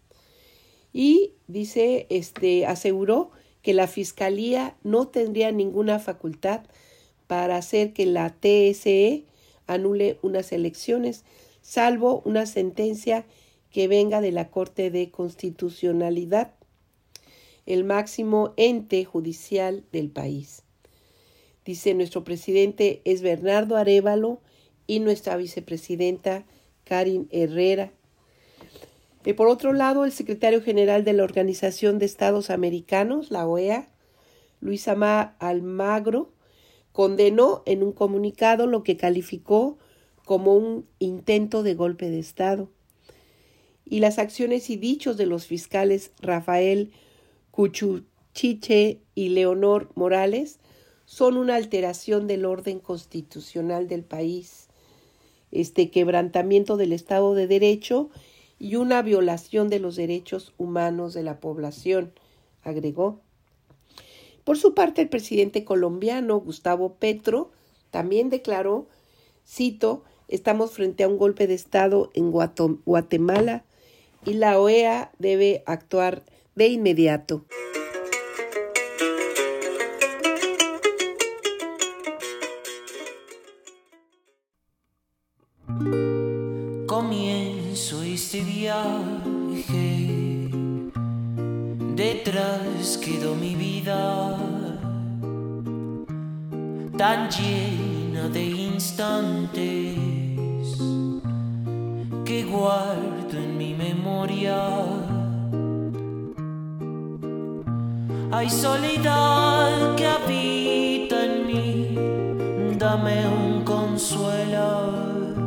Y dice, este, aseguró que la Fiscalía no tendría ninguna facultad para hacer que la T S E anule unas elecciones, salvo una sentencia que venga de la Corte de Constitucionalidad, el máximo ente judicial del país. Dice, nuestro presidente es Bernardo Arévalo y nuestra vicepresidenta Karin Herrera. Y por otro lado, el secretario general de la Organización de Estados Americanos, la O E A, Luis Almagro, condenó en un comunicado lo que calificó como un intento de golpe de Estado. Y las acciones y dichos de los fiscales Rafael Cuchuchiche y Leonor Morales son una alteración del orden constitucional del país, este quebrantamiento del Estado de Derecho y una violación de los derechos humanos de la población, agregó. Por su parte, el presidente colombiano Gustavo Petro también declaró, cito, estamos frente a un golpe de Estado en Guatemala y la O E A debe actuar de inmediato. Comienzo este viaje, detrás quedó mi vida, tan llena de instantes que guardo en mi memoria. Hay soledad que habita en mí, dame un consuelo.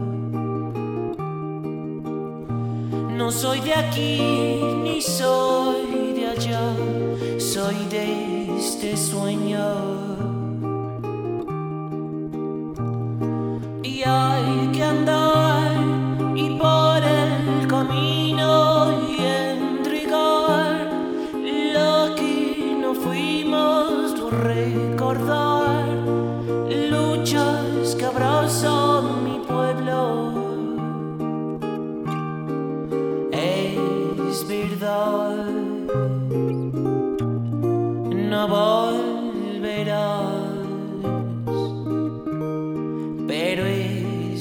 No soy de aquí ni soy de allá, soy de este sueño. Y hay que andar y por el camino y entregar lo que no fuimos, recordar luchas que abrazan mi pueblo. Es verdad, no volverás, pero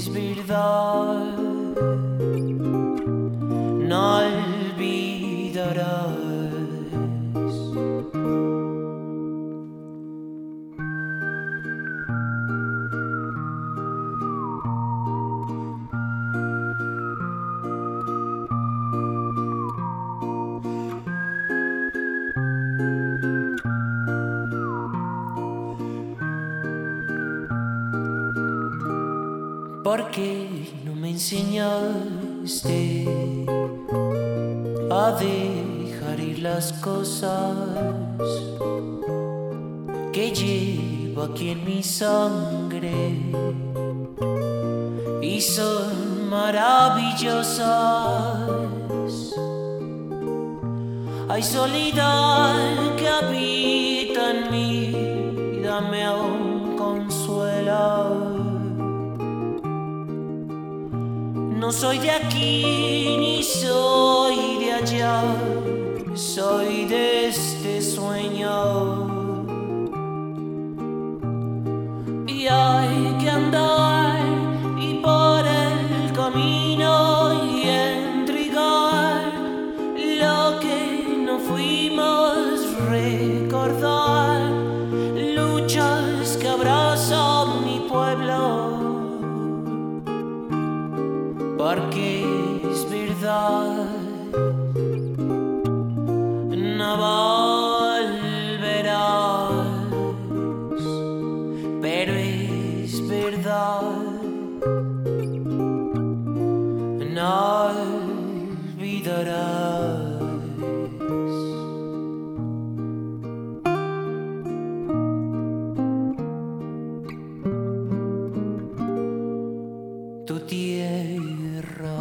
olvidarás. ¿Por qué no me enseñaste a dejar ir las cosas que llevo aquí en mi sangre y son maravillosas? Hay soledad que habita en mí, dame un consuelo. No soy de aquí ni soy de allá, soy de este sueño. Y hay que andar y por el camino y entregar lo que no fuimos, recordar luchas que abrazan mi pueblo. Porque es verdad, no volverás, pero es verdad, no olvidarás. Tu tierra.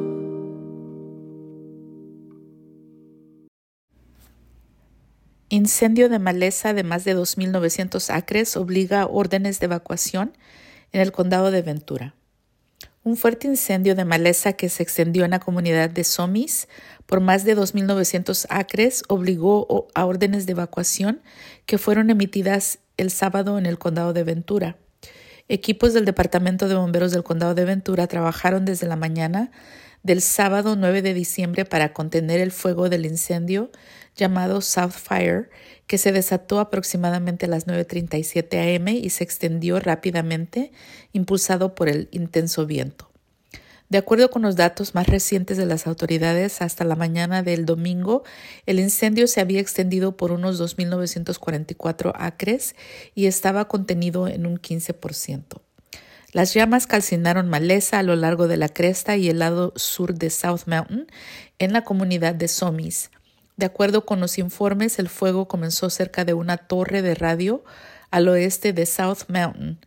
Incendio de maleza de más de dos mil novecientos acres obliga órdenes de evacuación en el condado de Ventura. Un fuerte incendio de maleza que se extendió en la comunidad de Somis por más de dos mil novecientos acres obligó a órdenes de evacuación que fueron emitidas el sábado en el condado de Ventura. Equipos del Departamento de Bomberos del Condado de Ventura trabajaron desde la mañana del sábado nueve de diciembre para contener el fuego del incendio llamado South Fire, que se desató aproximadamente a las nueve treinta y siete a eme y se extendió rápidamente, impulsado por el intenso viento. De acuerdo con los datos más recientes de las autoridades, hasta la mañana del domingo, el incendio se había extendido por unos dos mil novecientos cuarenta y cuatro acres y estaba contenido en un quince por ciento. Las llamas calcinaron maleza a lo largo de la cresta y el lado sur de South Mountain en la comunidad de Somis. De acuerdo con los informes, el fuego comenzó cerca de una torre de radio al oeste de South Mountain.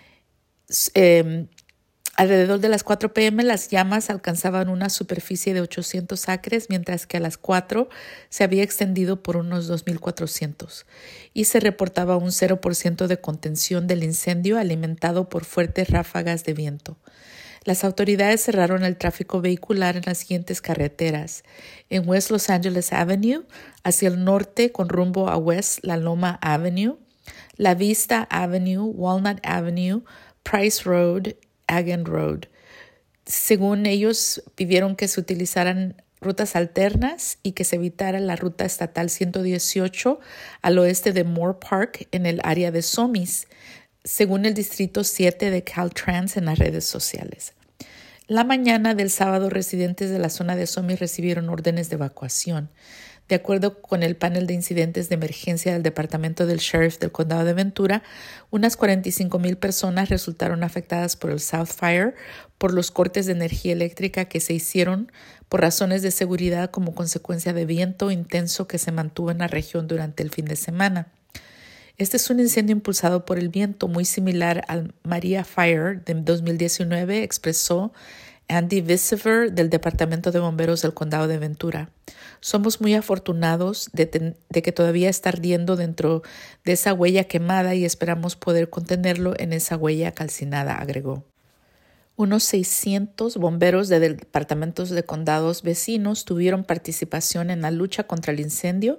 Eh, Alrededor de las cuatro pe eme las llamas alcanzaban una superficie de ochocientos acres, mientras que a las cuatro se había extendido por unos dos mil cuatrocientos y se reportaba un cero por ciento de contención del incendio alimentado por fuertes ráfagas de viento. Las autoridades cerraron el tráfico vehicular en las siguientes carreteras: en West Los Angeles Avenue, hacia el norte con rumbo a West La Loma Avenue, La Vista Avenue, Walnut Avenue, Price Road, Hagen Road. Según ellos, pidieron que se utilizaran rutas alternas y que se evitara la ruta estatal ciento dieciocho al oeste de Moore Park en el área de Somis, según el distrito siete de Caltrans en las redes sociales. La mañana del sábado, residentes de la zona de Somis recibieron órdenes de evacuación. De acuerdo con el panel de incidentes de emergencia del Departamento del Sheriff del Condado de Ventura, unas cuarenta y cinco mil personas resultaron afectadas por el South Fire por los cortes de energía eléctrica que se hicieron por razones de seguridad como consecuencia de viento intenso que se mantuvo en la región durante el fin de semana. Este es un incendio impulsado por el viento muy similar al Maria Fire de dos mil diecinueve, expresó Andy Visiver del Departamento de Bomberos del Condado de Ventura. Somos muy afortunados de, ten, de que todavía está ardiendo dentro de esa huella quemada y esperamos poder contenerlo en esa huella calcinada, agregó. Unos seiscientos bomberos de departamentos de condados vecinos tuvieron participación en la lucha contra el incendio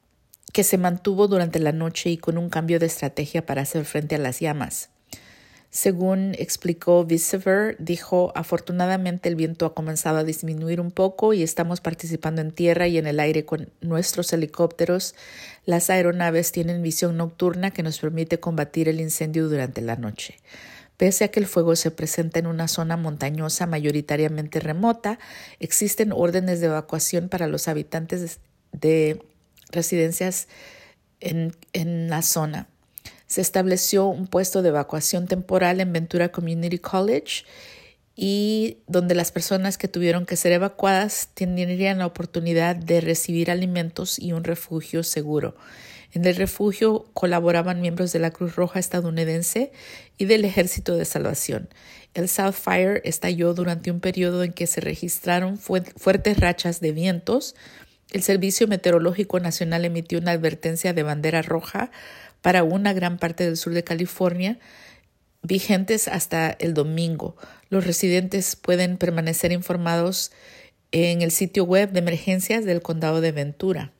que se mantuvo durante la noche y con un cambio de estrategia para hacer frente a las llamas. Según explicó Visever, dijo, afortunadamente el viento ha comenzado a disminuir un poco y estamos participando en tierra y en el aire con nuestros helicópteros. Las aeronaves tienen visión nocturna que nos permite combatir el incendio durante la noche. Pese a que el fuego se presenta en una zona montañosa mayoritariamente remota, existen órdenes de evacuación para los habitantes de residencias en, en la zona. Se estableció un puesto de evacuación temporal en Ventura Community College y donde las personas que tuvieron que ser evacuadas tendrían la oportunidad de recibir alimentos y un refugio seguro. En el refugio colaboraban miembros de la Cruz Roja estadounidense y del Ejército de Salvación. El South Fire estalló durante un periodo en que se registraron fu- fuertes rachas de vientos. El Servicio Meteorológico Nacional emitió una advertencia de bandera roja para una gran parte del sur de California, vigentes hasta el domingo. Los residentes pueden permanecer informados en el sitio web de emergencias del condado de Ventura.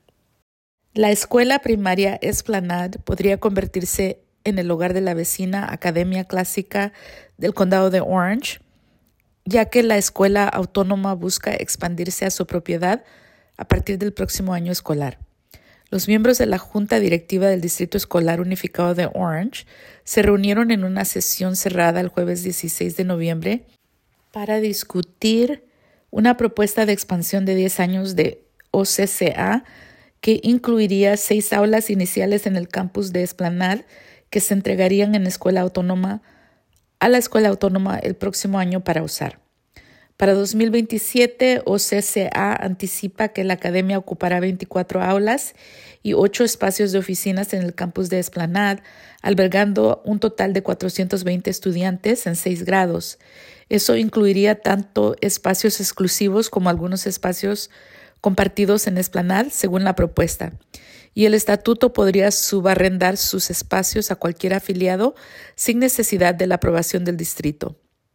La escuela primaria Esplanade podría convertirse en el hogar de la vecina Academia Clásica del condado de Orange, ya que la escuela autónoma busca expandirse a su propiedad a partir del próximo año escolar. Los miembros de la Junta Directiva del Distrito Escolar Unificado de Orange se reunieron en una sesión cerrada el jueves dieciséis de noviembre para discutir una propuesta de expansión de diez años de O C C A que incluiría seis aulas iniciales en el campus de Esplanade que se entregarían en escuela autónoma a la escuela autónoma el próximo año para usar. Para dos mil veintisiete, O C C A anticipa que la academia ocupará veinticuatro aulas y ocho espacios de oficinas en el campus de Esplanade, albergando un total de cuatrocientos veinte estudiantes en seis grados. Eso incluiría tanto espacios exclusivos como algunos espacios compartidos en Esplanade, según la propuesta. Y el estatuto podría subarrendar sus espacios a cualquier afiliado sin necesidad de la aprobación del distrito.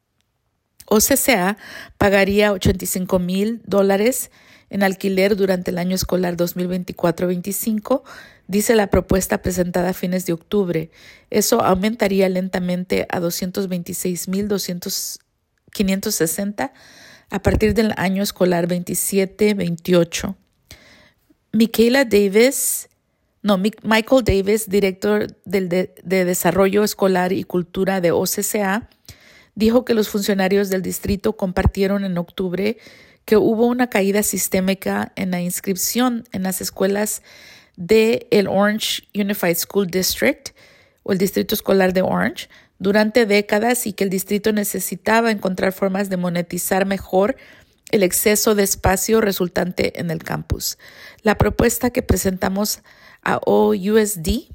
O C C A pagaría ochenta y cinco mil dólares en alquiler durante el año escolar dos mil veinticuatro veinticinco, dice la propuesta presentada a fines de octubre. Eso aumentaría lentamente a doscientos veintiséis mil quinientos sesenta a partir del año escolar veintisiete veintiocho. Michaela Davis, no, Michael Davis, director del de, de Desarrollo Escolar y Cultura de O C C A, dijo que los funcionarios del distrito compartieron en octubre que hubo una caída sistémica en la inscripción en las escuelas de el Orange Unified School District o el Distrito Escolar de Orange durante décadas y que el distrito necesitaba encontrar formas de monetizar mejor el exceso de espacio resultante en el campus. La propuesta que presentamos a O U S D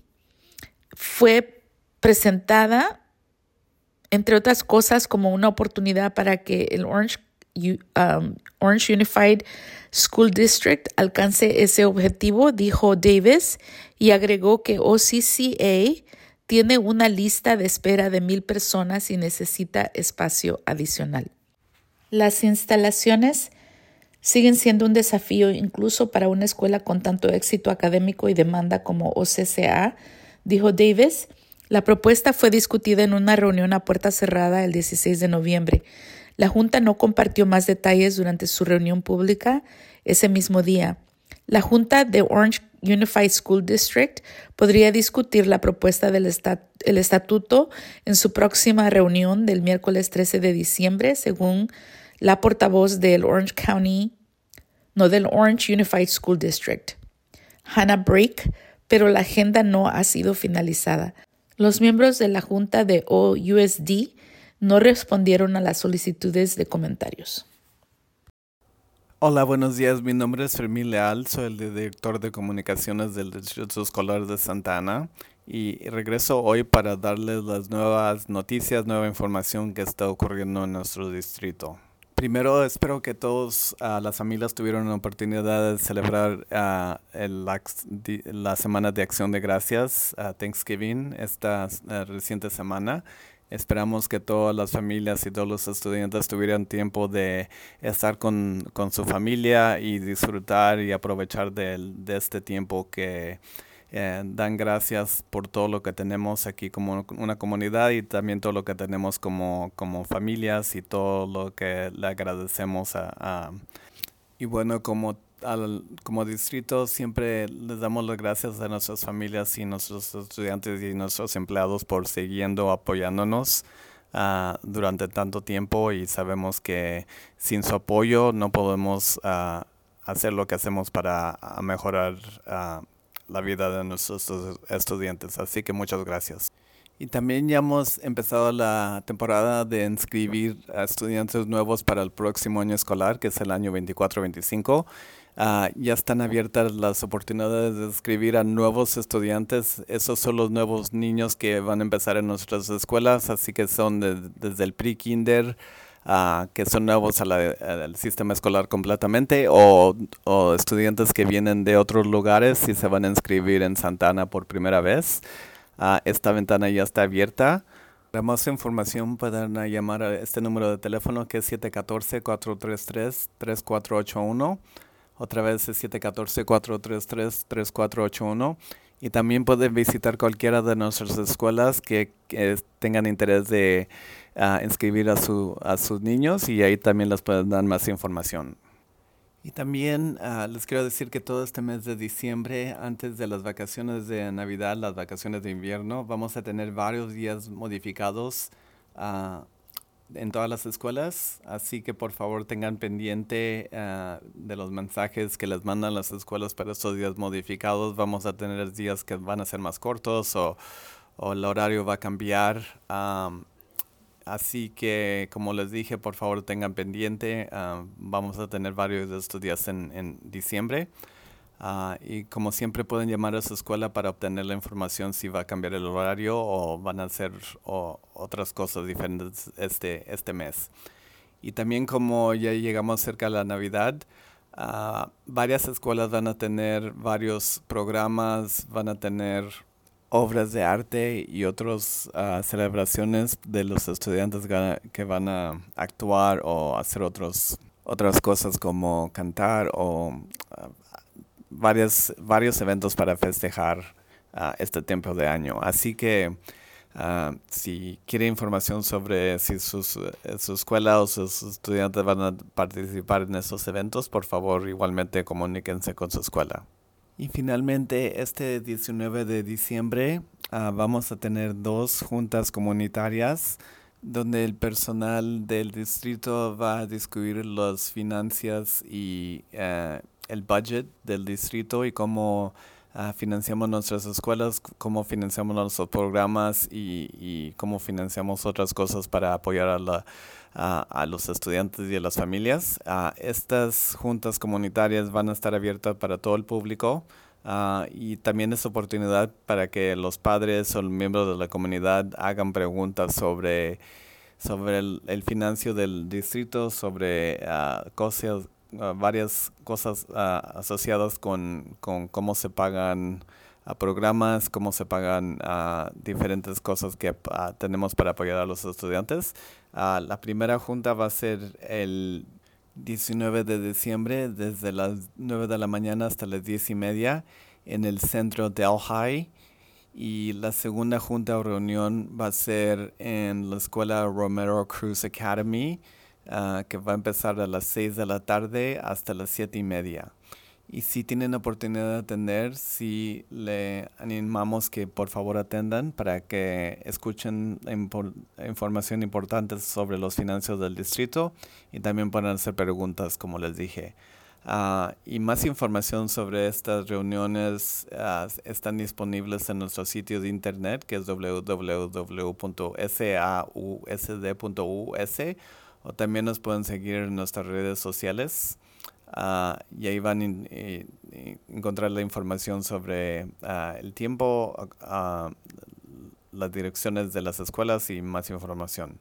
fue presentada entre otras cosas, como una oportunidad para que el Orange, um, Orange Unified School District alcance ese objetivo, dijo Davis, y agregó que O C C A tiene una lista de espera de mil personas y necesita espacio adicional. Las instalaciones siguen siendo un desafío incluso para una escuela con tanto éxito académico y demanda como O C C A, dijo Davis. La propuesta fue discutida en una reunión a puerta cerrada el dieciséis de noviembre. La Junta no compartió más detalles durante su reunión pública ese mismo día. La Junta de Orange Unified School District podría discutir la propuesta del estat- el estatuto en su próxima reunión del miércoles trece de diciembre, según la portavoz del Orange County, no del Orange Unified School District, Hannah Brake, pero la agenda no ha sido finalizada. Los miembros de la Junta de O U S D no respondieron a las solicitudes de comentarios. Hola, buenos días. Mi nombre es Fermín Leal. Soy el director de comunicaciones del Distrito Escolar de Santa Ana y regreso hoy para darles las nuevas noticias, nueva información que está ocurriendo en nuestro distrito. Primero, espero que todas uh, las familias tuvieron la oportunidad de celebrar uh, el, la Semana de Acción de Gracias, uh, Thanksgiving, esta uh, reciente semana. Esperamos que todas las familias y todos los estudiantes tuvieran tiempo de estar con, con su familia y disfrutar y aprovechar de, de este tiempo que eh, dan gracias por todo lo que tenemos aquí como una comunidad y también todo lo que tenemos como, como familias y todo lo que le agradecemos a, a y bueno, como Al, como distrito siempre les damos las gracias a nuestras familias y nuestros estudiantes y nuestros empleados por siguiendo apoyándonos uh, durante tanto tiempo, y sabemos que sin su apoyo no podemos uh, hacer lo que hacemos para uh, mejorar uh, la vida de nuestros estudiantes. Así que muchas gracias. Y también ya hemos empezado la temporada de inscribir a estudiantes nuevos para el próximo año escolar, que es el año veinticuatro veinticinco. Uh, ya están abiertas las oportunidades de inscribir a nuevos estudiantes. Esos son los nuevos niños que van a empezar en nuestras escuelas, así que son de, desde el pre-kinder, uh, que son nuevos a la, al sistema escolar completamente, o, o estudiantes que vienen de otros lugares y se van a inscribir en Santa Ana por primera vez. Uh, esta ventana ya está abierta. Para más información pueden llamar a este número de teléfono, que es siete uno cuatro, cuatro tres tres, tres cuatro ocho uno. Otra vez es siete uno cuatro, cuatro tres tres, tres cuatro ocho uno. Y también pueden visitar cualquiera de nuestras escuelas que, que tengan interés de uh, inscribir a, su, a sus niños, y ahí también les pueden dar más información. Y también uh, les quiero decir que todo este mes de diciembre, antes de las vacaciones de Navidad, las vacaciones de invierno, vamos a tener varios días modificados uh, en todas las escuelas, así que por favor tengan pendiente uh, de los mensajes que les mandan las escuelas para estos días modificados. Vamos a tener días que van a ser más cortos, o, o el horario va a cambiar. Um, así que, como les dije, por favor tengan pendiente. Uh, vamos a tener varios de estos días en, en diciembre. Uh, y como siempre pueden llamar a su escuela para obtener la información si va a cambiar el horario o van a hacer o, otras cosas diferentes este, este mes. Y también, como ya llegamos cerca de la Navidad, uh, varias escuelas van a tener varios programas, van a tener obras de arte y otras uh, celebraciones de los estudiantes que van a actuar o hacer otros, otras cosas como cantar o uh, Varias, varios eventos para festejar uh, este tiempo de año. Así que uh, si quiere información sobre si sus, su escuela o sus estudiantes van a participar en esos eventos, por favor igualmente comuníquense con su escuela. Y finalmente, este diecinueve de diciembre uh, vamos a tener dos juntas comunitarias donde el personal del distrito va a discutir las finanzas y uh, el budget del distrito y cómo uh, financiamos nuestras escuelas, cómo financiamos nuestros programas y, y cómo financiamos otras cosas para apoyar a, la, uh, a los estudiantes y a las familias. Uh, estas juntas comunitarias van a estar abiertas para todo el público. Uh, y también es oportunidad para que los padres o los miembros de la comunidad hagan preguntas sobre, sobre el, el financio del distrito, sobre uh, cosas, uh, varias cosas uh, asociadas con, con cómo se pagan uh, programas, cómo se pagan uh, diferentes cosas que uh, tenemos para apoyar a los estudiantes. Uh, la primera junta va a ser el diecinueve de diciembre, desde las nueve de la mañana hasta las diez y media en el centro Delhi, y la segunda junta o reunión va a ser en la escuela Romero Cruz Academy, uh, que va a empezar a las seis de la tarde hasta las siete y media. Y si tienen oportunidad de atender, sí le animamos que por favor atendan para que escuchen impor- información importante sobre los finanzas del distrito y también puedan hacer preguntas, como les dije. Uh, y más información sobre estas reuniones uh, están disponibles en nuestro sitio de internet, que es doble u doble u doble u punto s a u s d punto u s, o también nos pueden seguir en nuestras redes sociales. Uh, y ahí van a in, in, in, encontrar la información sobre uh, el tiempo, uh, las direcciones de las escuelas y más información.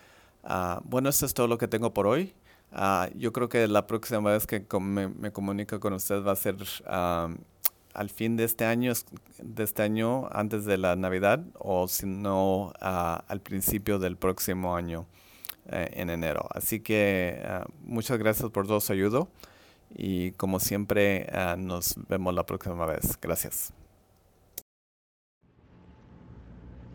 Uh, bueno, eso es todo lo que tengo por hoy. Uh, yo creo que la próxima vez que com- me, me comunico con usted va a ser uh, al fin de este año, de este año, antes de la Navidad, o si no, uh, al principio del próximo año, uh, en enero. Así que uh, muchas gracias por todo su ayuda. Y como siempre, uh, nos vemos la próxima vez. Gracias.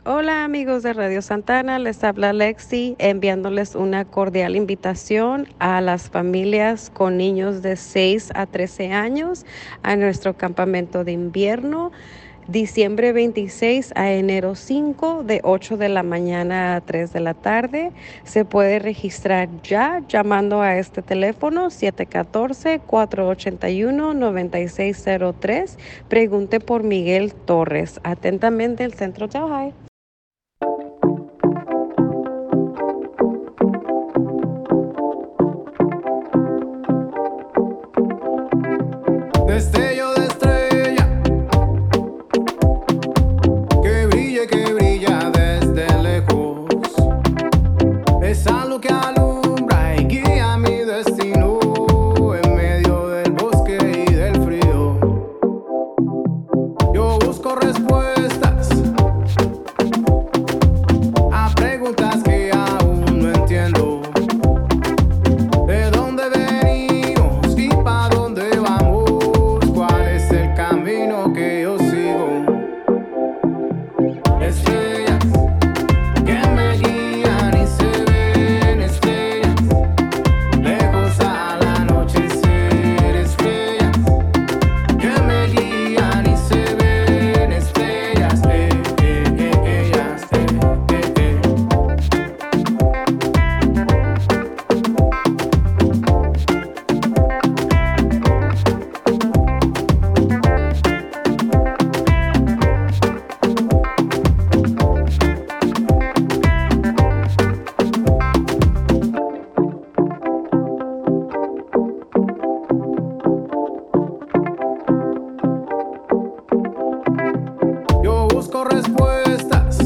Hola amigos de Radio Santa Ana, les habla Lexi enviándoles una cordial invitación a las familias con niños de seis a trece años a nuestro campamento de invierno, diciembre veintiséis a enero cinco, de ocho de la mañana a tres de la tarde. Se puede registrar ya llamando a este teléfono siete uno cuatro, cuatro ocho uno, nueve seis cero tres. Pregunte por Miguel Torres. Atentamente, el Centro Delhi. Destello de estrella, que brille, que brilla desde lejos. Es algo que alumbra y guía mi destino en medio del bosque y del frío. Yo busco respuestas a preguntas que aún no entiendo. ¿De dónde venimos y para dónde vamos? ¿Cuál es el camino que yo sigo? Estrellas que me guían y se ven estrellas lejos al anochecer. Estrellas que me guían y se ven estrellas, eh, eh, eh, ellas, eh, eh, eh. Yo busco respuestas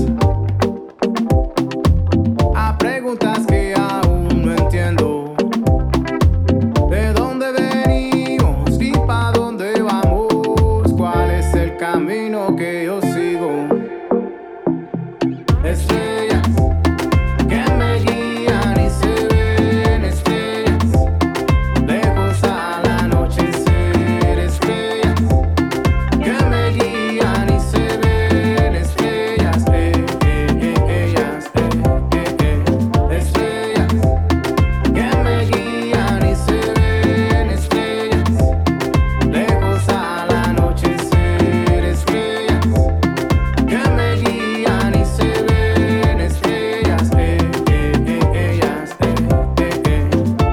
a preguntas que aún no entiendo. ¿De dónde venimos y para dónde vamos? ¿Cuál es el camino que yo sigo? Estrellas que me guían y se ven estrellas lejos al anochecer. Estrellas que me guían y se ven estrellas, eh, eh, eh, ellas, eh, eh, eh. Estrellas que me guían y se ven estrellas lejos al anochecer. Estrellas que me guían y se ven estrellas, eh, eh, eh, ellas, eh, eh, eh.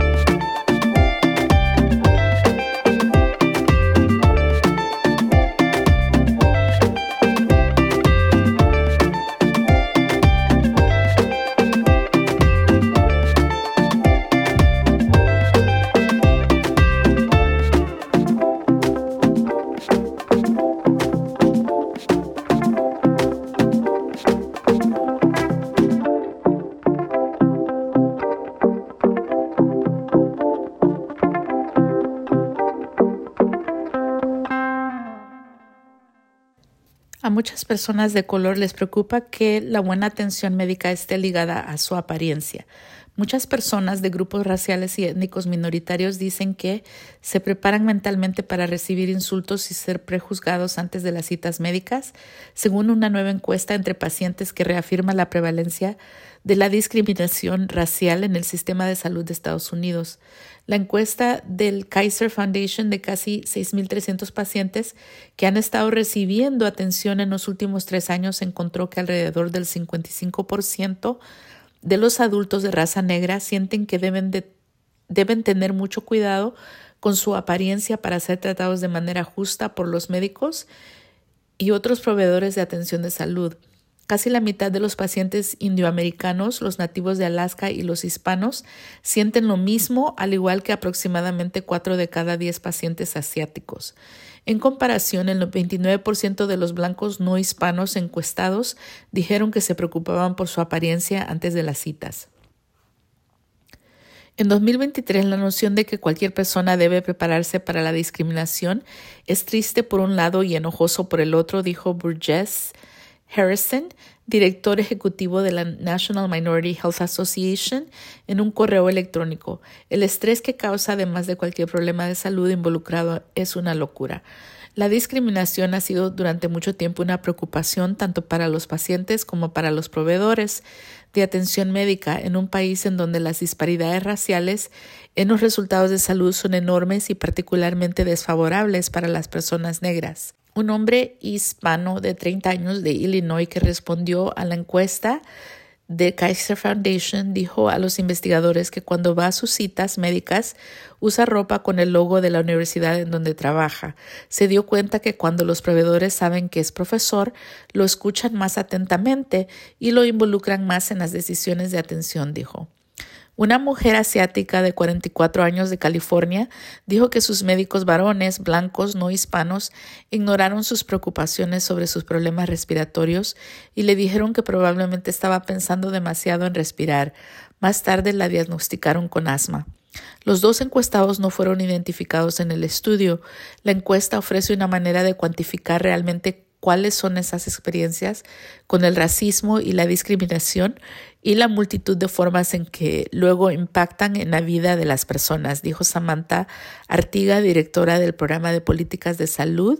A muchas personas de color les preocupa que la buena atención médica esté ligada a su apariencia. Muchas personas de grupos raciales y étnicos minoritarios dicen que se preparan mentalmente para recibir insultos y ser prejuzgados antes de las citas médicas, según una nueva encuesta entre pacientes que reafirma la prevalencia de la discriminación racial en el sistema de salud de Estados Unidos. La encuesta del Kaiser Foundation de casi seis mil trescientos pacientes que han estado recibiendo atención en los últimos tres años encontró que alrededor del cincuenta y cinco por ciento de los adultos de raza negra sienten que deben, de, deben tener mucho cuidado con su apariencia para ser tratados de manera justa por los médicos y otros proveedores de atención de salud. Casi la mitad de los pacientes indioamericanos, los nativos de Alaska y los hispanos sienten lo mismo, al igual que aproximadamente cuatro de cada diez pacientes asiáticos. En comparación, el veintinueve por ciento de los blancos no hispanos encuestados dijeron que se preocupaban por su apariencia antes de las citas. En dos mil veintitrés, la noción de que cualquier persona debe prepararse para la discriminación es triste por un lado y enojoso por el otro, dijo Burgess Harrison, director ejecutivo de la National Minority Health Association, en un correo electrónico. El estrés que causa, además de cualquier problema de salud involucrado, es una locura. La discriminación ha sido durante mucho tiempo una preocupación tanto para los pacientes como para los proveedores de atención médica en un país en donde las disparidades raciales en los resultados de salud son enormes y particularmente desfavorables para las personas negras. Un hombre hispano de treinta años de Illinois que respondió a la encuesta de Kaiser Foundation dijo a los investigadores que cuando va a sus citas médicas usa ropa con el logo de la universidad en donde trabaja. Se dio cuenta que cuando los proveedores saben que es profesor, lo escuchan más atentamente y lo involucran más en las decisiones de atención, dijo. Una mujer asiática de cuarenta y cuatro años de California dijo que sus médicos varones, blancos, no hispanos, ignoraron sus preocupaciones sobre sus problemas respiratorios y le dijeron que probablemente estaba pensando demasiado en respirar. Más tarde la diagnosticaron con asma. Los dos encuestados no fueron identificados en el estudio. La encuesta ofrece una manera de cuantificar realmente cuáles son esas experiencias con el racismo y la discriminación y la multitud de formas en que luego impactan en la vida de las personas, dijo Samantha Artiga, directora del Programa de Políticas de Salud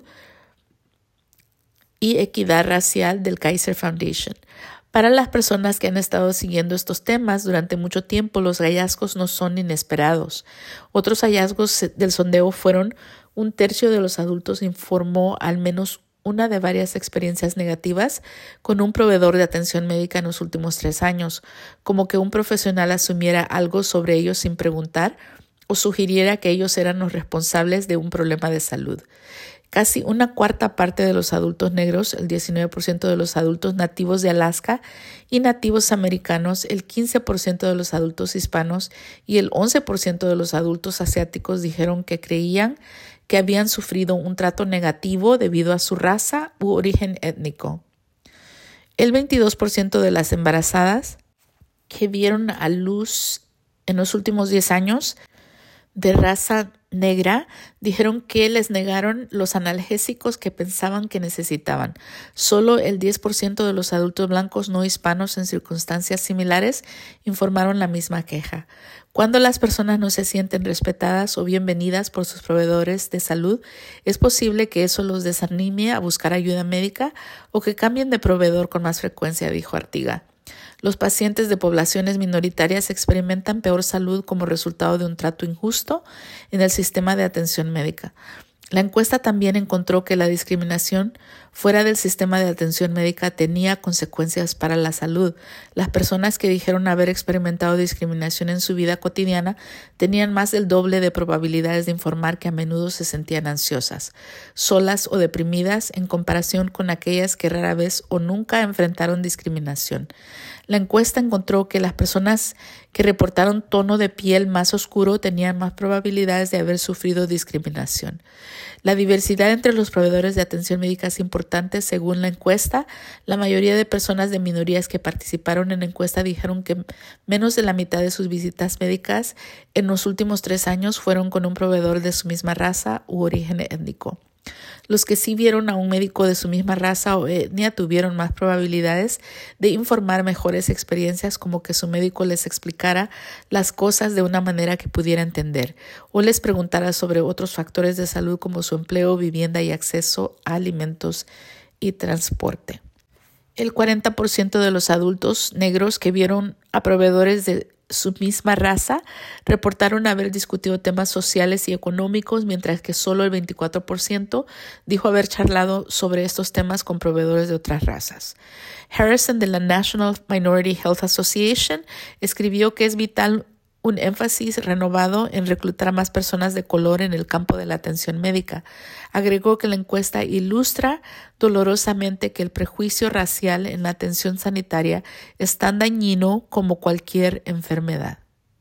y Equidad Racial del Kaiser Foundation. Para las personas que han estado siguiendo estos temas durante mucho tiempo, los hallazgos no son inesperados. Otros hallazgos del sondeo fueron un tercio de los adultos informó al menos una de varias experiencias negativas con un proveedor de atención médica en los últimos tres años, como que un profesional asumiera algo sobre ellos sin preguntar o sugiriera que ellos eran los responsables de un problema de salud. Casi una cuarta parte de los adultos negros, el diecinueve por ciento de los adultos nativos de Alaska y nativos americanos, el quince por ciento de los adultos hispanos y el once por ciento de los adultos asiáticos dijeron que creían que habían sufrido un trato negativo debido a su raza u origen étnico. El veintidós por ciento de las embarazadas que vieron a luz en los últimos diez años de raza negra dijeron que les negaron los analgésicos que pensaban que necesitaban. Solo el diez por ciento de los adultos blancos no hispanos en circunstancias similares informaron la misma queja. Cuando las personas no se sienten respetadas o bienvenidas por sus proveedores de salud, es posible que eso los desanime a buscar ayuda médica o que cambien de proveedor con más frecuencia, dijo Artiga. Los pacientes de poblaciones minoritarias experimentan peor salud como resultado de un trato injusto en el sistema de atención médica. La encuesta también encontró que la discriminación fuera del sistema de atención médica tenía consecuencias para la salud. Las personas que dijeron haber experimentado discriminación en su vida cotidiana tenían más del doble de probabilidades de informar que a menudo se sentían ansiosas, solas o deprimidas en comparación con aquellas que rara vez o nunca enfrentaron discriminación. La encuesta encontró que las personas que reportaron tono de piel más oscuro tenían más probabilidades de haber sufrido discriminación. La diversidad entre los proveedores de atención médica es importante. Según la encuesta, la mayoría de personas de minorías que participaron en la encuesta dijeron que menos de la mitad de sus visitas médicas en los últimos tres años fueron con un proveedor de su misma raza u origen étnico. Los que sí vieron a un médico de su misma raza o etnia tuvieron más probabilidades de informar mejores experiencias, como que su médico les explicara las cosas de una manera que pudiera entender o les preguntara sobre otros factores de salud como su empleo, vivienda y acceso a alimentos y transporte. El cuarenta por ciento de los adultos negros que vieron a proveedores de su misma raza reportaron haber discutido temas sociales y económicos, mientras que solo el veinticuatro por ciento dijo haber charlado sobre estos temas con proveedores de otras razas. Harrison de la National Minority Health Association escribió que es vital un énfasis renovado en reclutar a más personas de color en el campo de la atención médica. Agregó que la encuesta ilustra dolorosamente que el prejuicio racial en la atención sanitaria es tan dañino como cualquier enfermedad.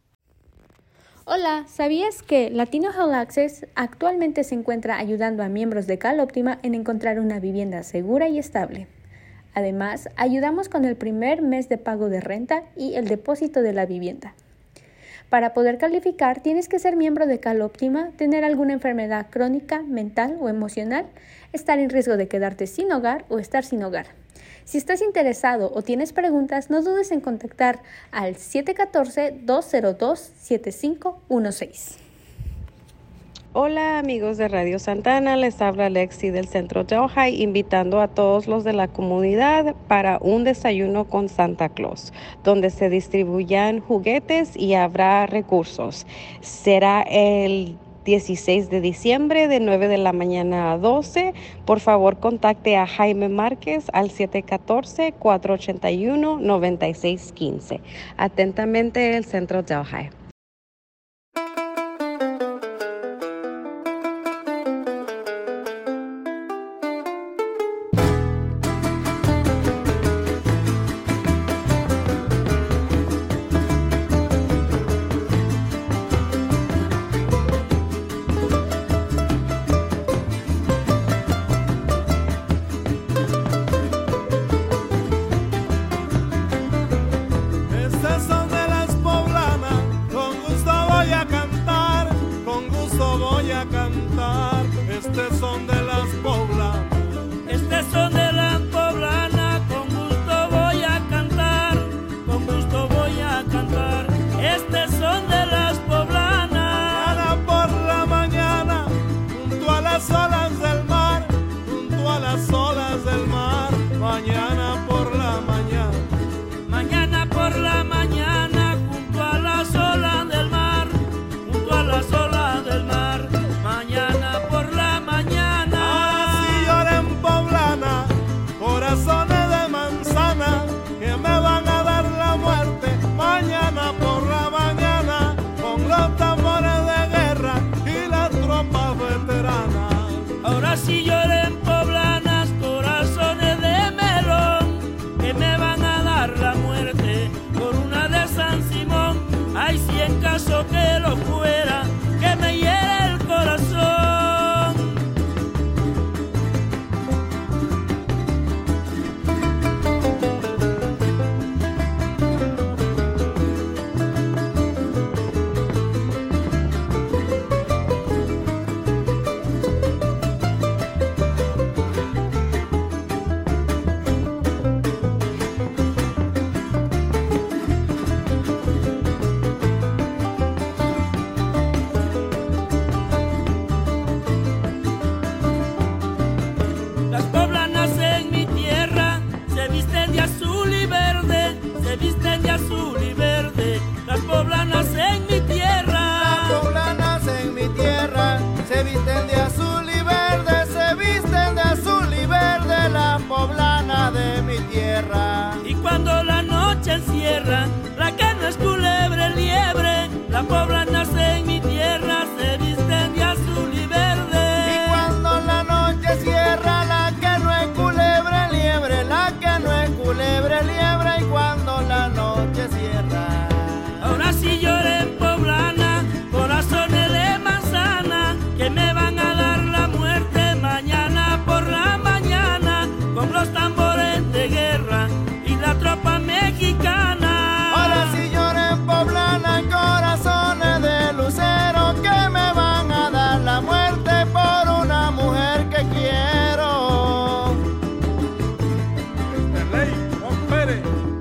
Hola, ¿sabías que Latino Health Access actualmente se encuentra ayudando a miembros de CalOptima en encontrar una vivienda segura y estable? Además, ayudamos con el primer mes de pago de renta y el depósito de la vivienda. Para poder calificar, tienes que ser miembro de CalOptima, tener alguna enfermedad crónica, mental o emocional, estar en riesgo de quedarte sin hogar o estar sin hogar. Si estás interesado o tienes preguntas, no dudes en contactar al siete uno cuatro, dos cero dos, siete cinco uno seis. Hola amigos de Radio Santa Ana, les habla Lexi del Centro Delhi, invitando a todos los de la comunidad para un desayuno con Santa Claus, donde se distribuyan juguetes y habrá recursos. Será el dieciséis de diciembre de nueve de la mañana a doce. Por favor, contacte a Jaime Márquez al siete uno cuatro, cuatro ocho uno, nueve seis uno cinco. Atentamente, el Centro Delhi. Y cuando la noche encierra, la que no es culebre, liebre, la poblana nace en mi tierra, se visten de azul y verde. Y cuando la noche cierra, la que no es culebre, liebre, la que no es culebre, liebre, y cuando la noche cierra. Ahora sí lloren poblana, corazones de manzana, que me van a dar la muerte mañana por la mañana, con los tambores de guerra y la tropa mexicana. Ahora sí lloren poblana, corazones de lucero, que me van a dar la muerte por una mujer que quiero. De ley, Juan Pérez.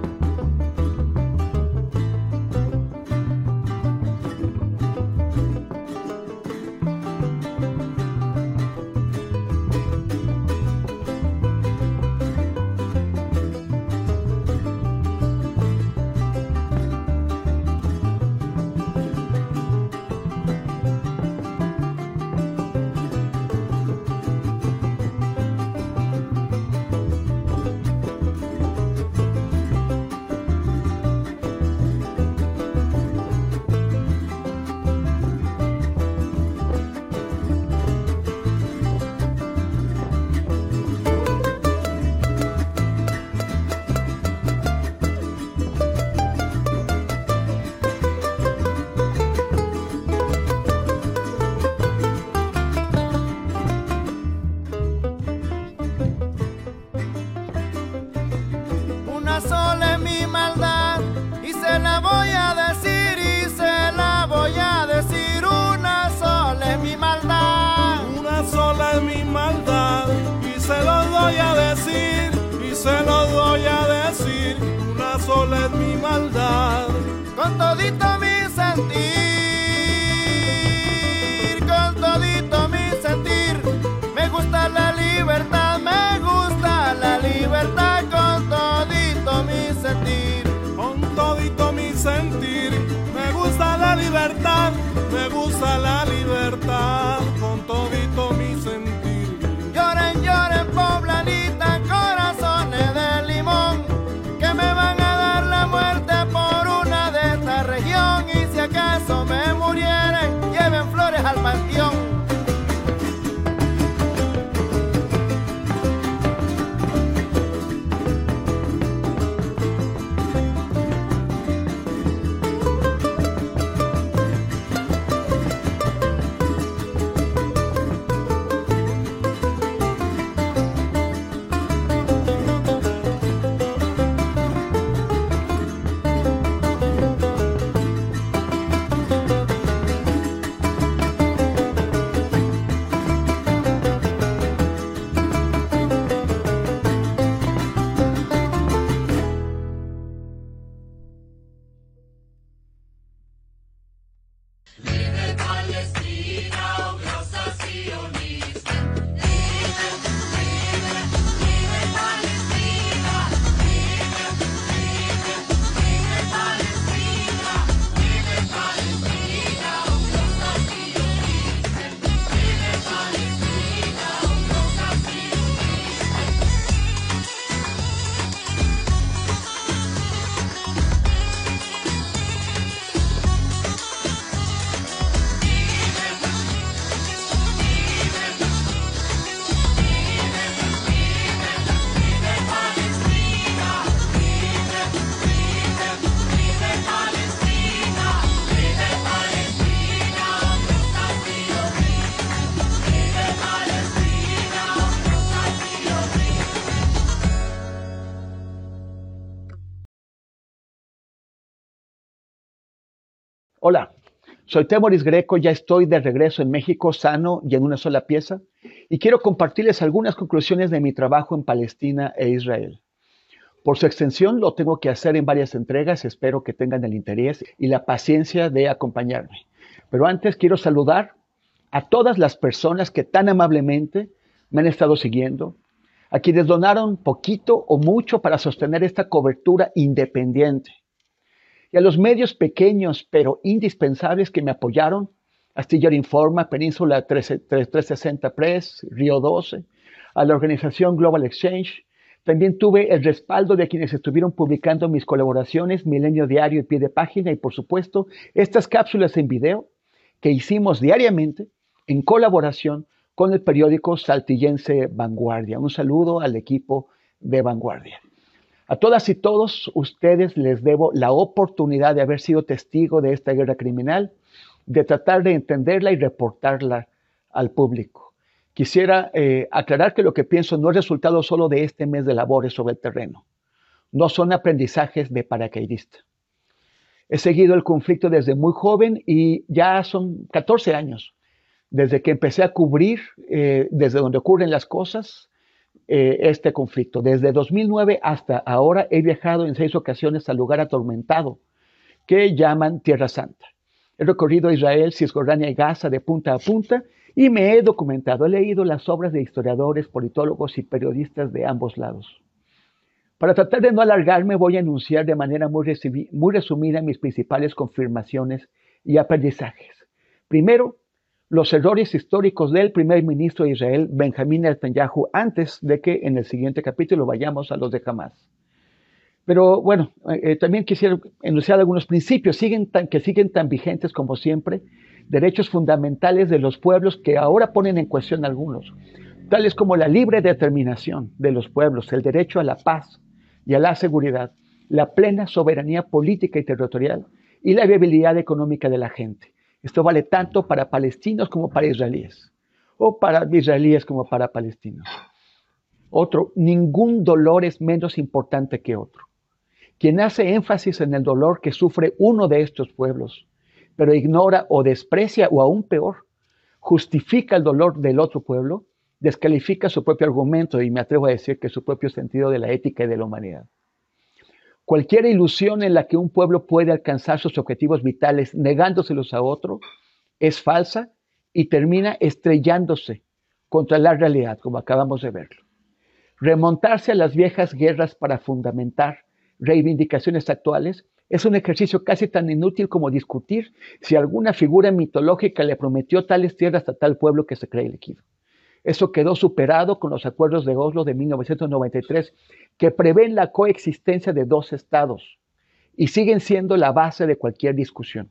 Una sola es mi maldad y se la voy a decir y se la voy a decir. Una sola es mi maldad. Una sola es mi maldad y se lo doy a decir, y se lo doy a decir. Una sola es mi maldad. Con todito mi sentir, con todito Hola, soy Temoris Greco, ya estoy de regreso en México, sano y en una sola pieza, y quiero compartirles algunas conclusiones de mi trabajo en Palestina e Israel. Por su extensión lo tengo que hacer en varias entregas, espero que tengan el interés y la paciencia de acompañarme. Pero antes quiero saludar a todas las personas que tan amablemente me han estado siguiendo, a quienes donaron poquito o mucho para sostener esta cobertura independiente, y a los medios pequeños pero indispensables que me apoyaron, Astillero Informa, Península trescientos sesenta Press, Río doce, a la organización Global Exchange. También tuve el respaldo de quienes estuvieron publicando mis colaboraciones, Milenio Diario y Pie de Página, y por supuesto, estas cápsulas en video que hicimos diariamente en colaboración con el periódico saltillense Vanguardia. Un saludo al equipo de Vanguardia. A todas y todos ustedes les debo la oportunidad de haber sido testigo de esta guerra criminal, de tratar de entenderla y reportarla al público. Quisiera eh, aclarar que lo que pienso no es resultado solo de este mes de labores sobre el terreno. No son aprendizajes de paracaidista. He seguido el conflicto desde muy joven y ya son catorce años desde que empecé a cubrir eh, desde donde ocurren las cosas eh, este conflicto. Desde dos mil nueve hasta ahora he viajado en seis ocasiones al lugar atormentado que llaman Tierra Santa. He recorrido Israel, Cisjordania y Gaza de punta a punta y me he documentado, he leído las obras de historiadores, politólogos y periodistas de ambos lados. Para tratar de no alargarme, voy a enunciar de manera muy, recibi- muy resumida mis principales confirmaciones y aprendizajes. Primero, los errores históricos del primer ministro de Israel, Benjamín Netanyahu, antes de que en el siguiente capítulo vayamos a los de Hamas. Pero bueno, eh, también quisiera enunciar algunos principios siguen tan, que siguen tan vigentes como siempre, derechos fundamentales de los pueblos que ahora ponen en cuestión algunos, tales como la libre determinación de los pueblos, el derecho a la paz y a la seguridad, la plena soberanía política y territorial y la viabilidad económica de la gente. Esto vale tanto para palestinos como para israelíes, o para israelíes como para palestinos. Otro, ningún dolor es menos importante que otro. Quien hace énfasis en el dolor que sufre uno de estos pueblos, pero ignora o desprecia, o aún peor, justifica el dolor del otro pueblo, descalifica su propio argumento y me atrevo a decir que su propio sentido de la ética y de la humanidad. Cualquier ilusión en la que un pueblo puede alcanzar sus objetivos vitales negándoselos a otro es falsa y termina estrellándose contra la realidad, como acabamos de verlo. Remontarse a las viejas guerras para fundamentar reivindicaciones actuales es un ejercicio casi tan inútil como discutir si alguna figura mitológica le prometió tales tierras a tal pueblo que se cree elegido. Eso quedó superado con los acuerdos de Oslo de mil novecientos noventa y tres, que prevén la coexistencia de dos estados y siguen siendo la base de cualquier discusión.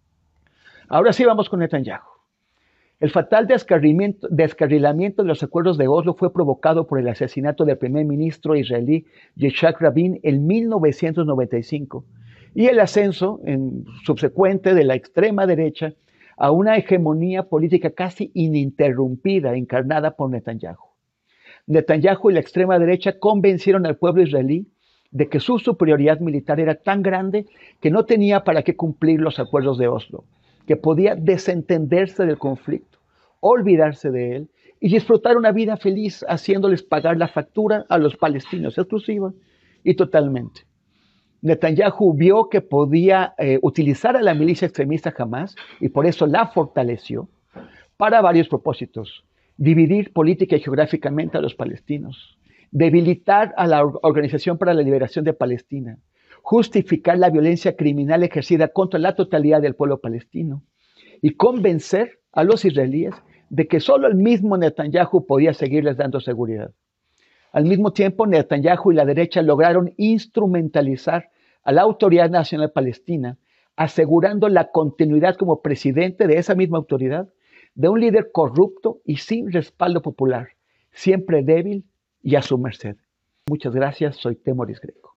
Ahora sí vamos con Netanyahu. El fatal descarrilamiento, descarrilamiento de los acuerdos de Oslo fue provocado por el asesinato del primer ministro israelí Yitzhak Rabin en mil novecientos noventa y cinco y el ascenso en, subsecuente de la extrema derecha a una hegemonía política casi ininterrumpida encarnada por Netanyahu. Netanyahu y la extrema derecha convencieron al pueblo israelí de que su superioridad militar era tan grande que no tenía para qué cumplir los acuerdos de Oslo, que podía desentenderse del conflicto, olvidarse de él y disfrutar una vida feliz haciéndoles pagar la factura a los palestinos exclusiva y totalmente. Netanyahu vio que podía eh, utilizar a la milicia extremista Hamas y por eso la fortaleció para varios propósitos. Dividir política y geográficamente a los palestinos, debilitar a la Organización para la Liberación de Palestina, justificar la violencia criminal ejercida contra la totalidad del pueblo palestino y convencer a los israelíes de que solo el mismo Netanyahu podía seguirles dando seguridad. Al mismo tiempo, Netanyahu y la derecha lograron instrumentalizar a la Autoridad Nacional Palestina, asegurando la continuidad como presidente de esa misma autoridad de un líder corrupto y sin respaldo popular, siempre débil y a su merced. Muchas gracias, soy Temoris Greco.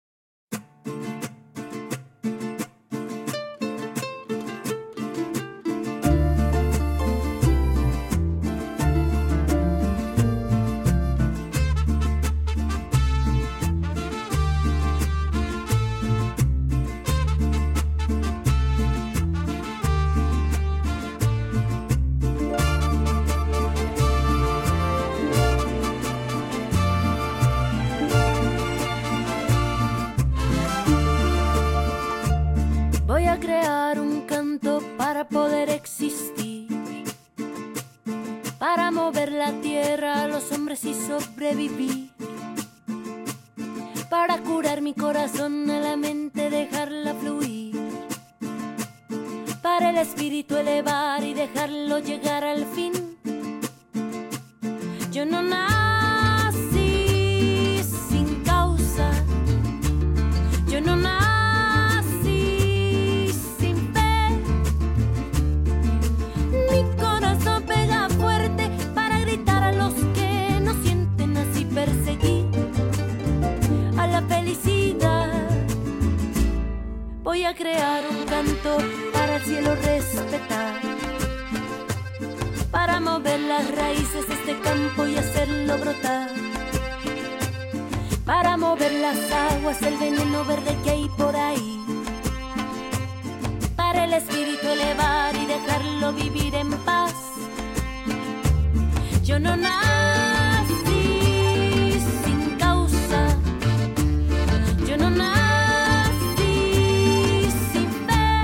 sobrevivir. Para curar mi corazón a la mente, dejarla fluir. Para el espíritu elevar y dejarlo llegar al fin. Yo no nací sin causa. Yo no nací sin fe. Mi corazón pega fuerte para gritar a los que no sienten, así perseguir a la felicidad. Voy a crear un canto para el cielo respetar, para mover las raíces de este campo y hacerlo brotar, para mover las aguas, el veneno verde que hay por ahí, para el espíritu elevar y dejarlo vivir en paz. Yo no nací sin causa. Yo no nací sin fe.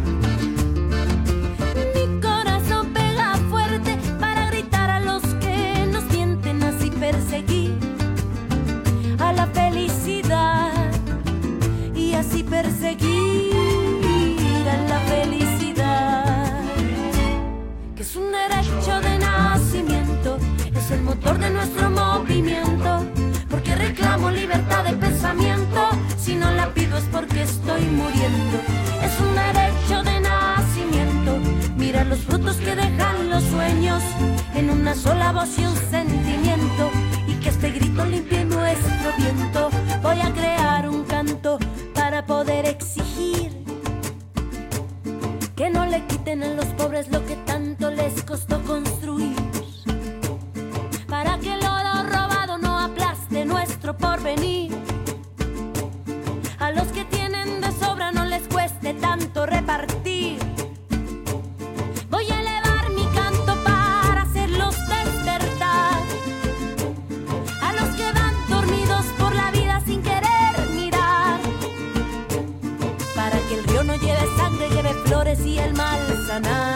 Mi corazón pega fuerte para gritar a los que nos mienten, así perseguir a la felicidad y así perseguir a la felicidad, que es un derecho de nacimiento, es el motor de nuestro movimiento, porque reclamo libertad de pensamiento, si no la pido es porque estoy muriendo. Es un derecho de nacimiento, mira los frutos que dejan los sueños, en una sola voz y un sentimiento, y que este grito limpie nuestro viento. Voy a crear un canto para poder exigir que no le quiten a los pobres lo que tanto les costó construir, para que el oro robado no aplaste nuestro porvenir. A los que tienen de sobra no les cueste tanto repartir. Voy a elevar mi canto para hacerlos despertar, a los que van dormidos por la vida sin querer mirar, para que el río no lleve sangre, lleve flores y el mal sanar,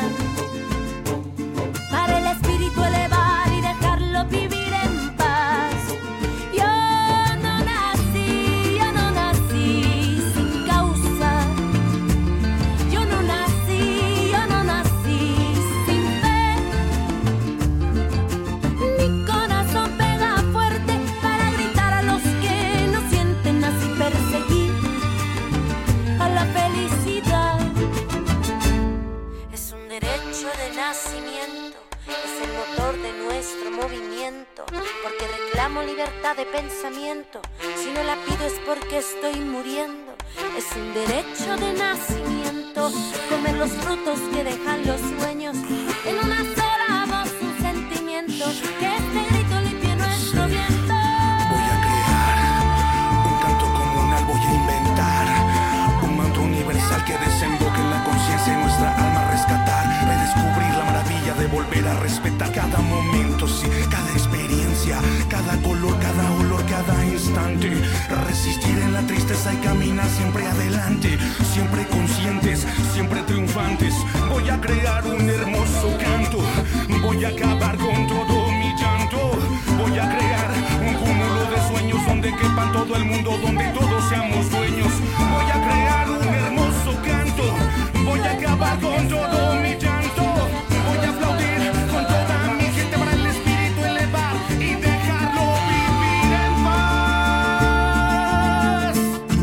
para el espíritu elevar y dejarlo vivir en paz. Yo no nací, yo no nací sin causa. Yo no nací, yo no nací sin fe. Mi corazón pega fuerte para gritar a los que no sienten, así perseguir a la felicidad. Es un derecho de nacimiento, es el motor de nuestro movimiento, porque reclamo libertad de pensamiento, si no la pido es porque estoy muriendo. Es un derecho de nacimiento, comer los frutos que dejan los sueños, en una sola voz un sentimiento, que este grito limpie nuestro viento. Voy a crear un canto comunal, voy a inventar un manto universal que desemboque en la conciencia y nuestra alma rescatar, redescubrir la maravilla de volver a respetar cada momento, sí, cada experiencia, cada color, cada olor, cada instante, resistir en la tristeza y caminar siempre adelante, siempre conscientes, siempre triunfantes. Voy a crear un hermoso canto, voy a acabar con todo mi llanto, voy a crear un cúmulo de sueños donde quepan todo el mundo, donde todos seamos dueños. Voy a crear un hermoso canto, voy a acabar con todo mi llanto, voy a aplaudir con toda mi gente para el espíritu elevar y dejarlo vivir en paz.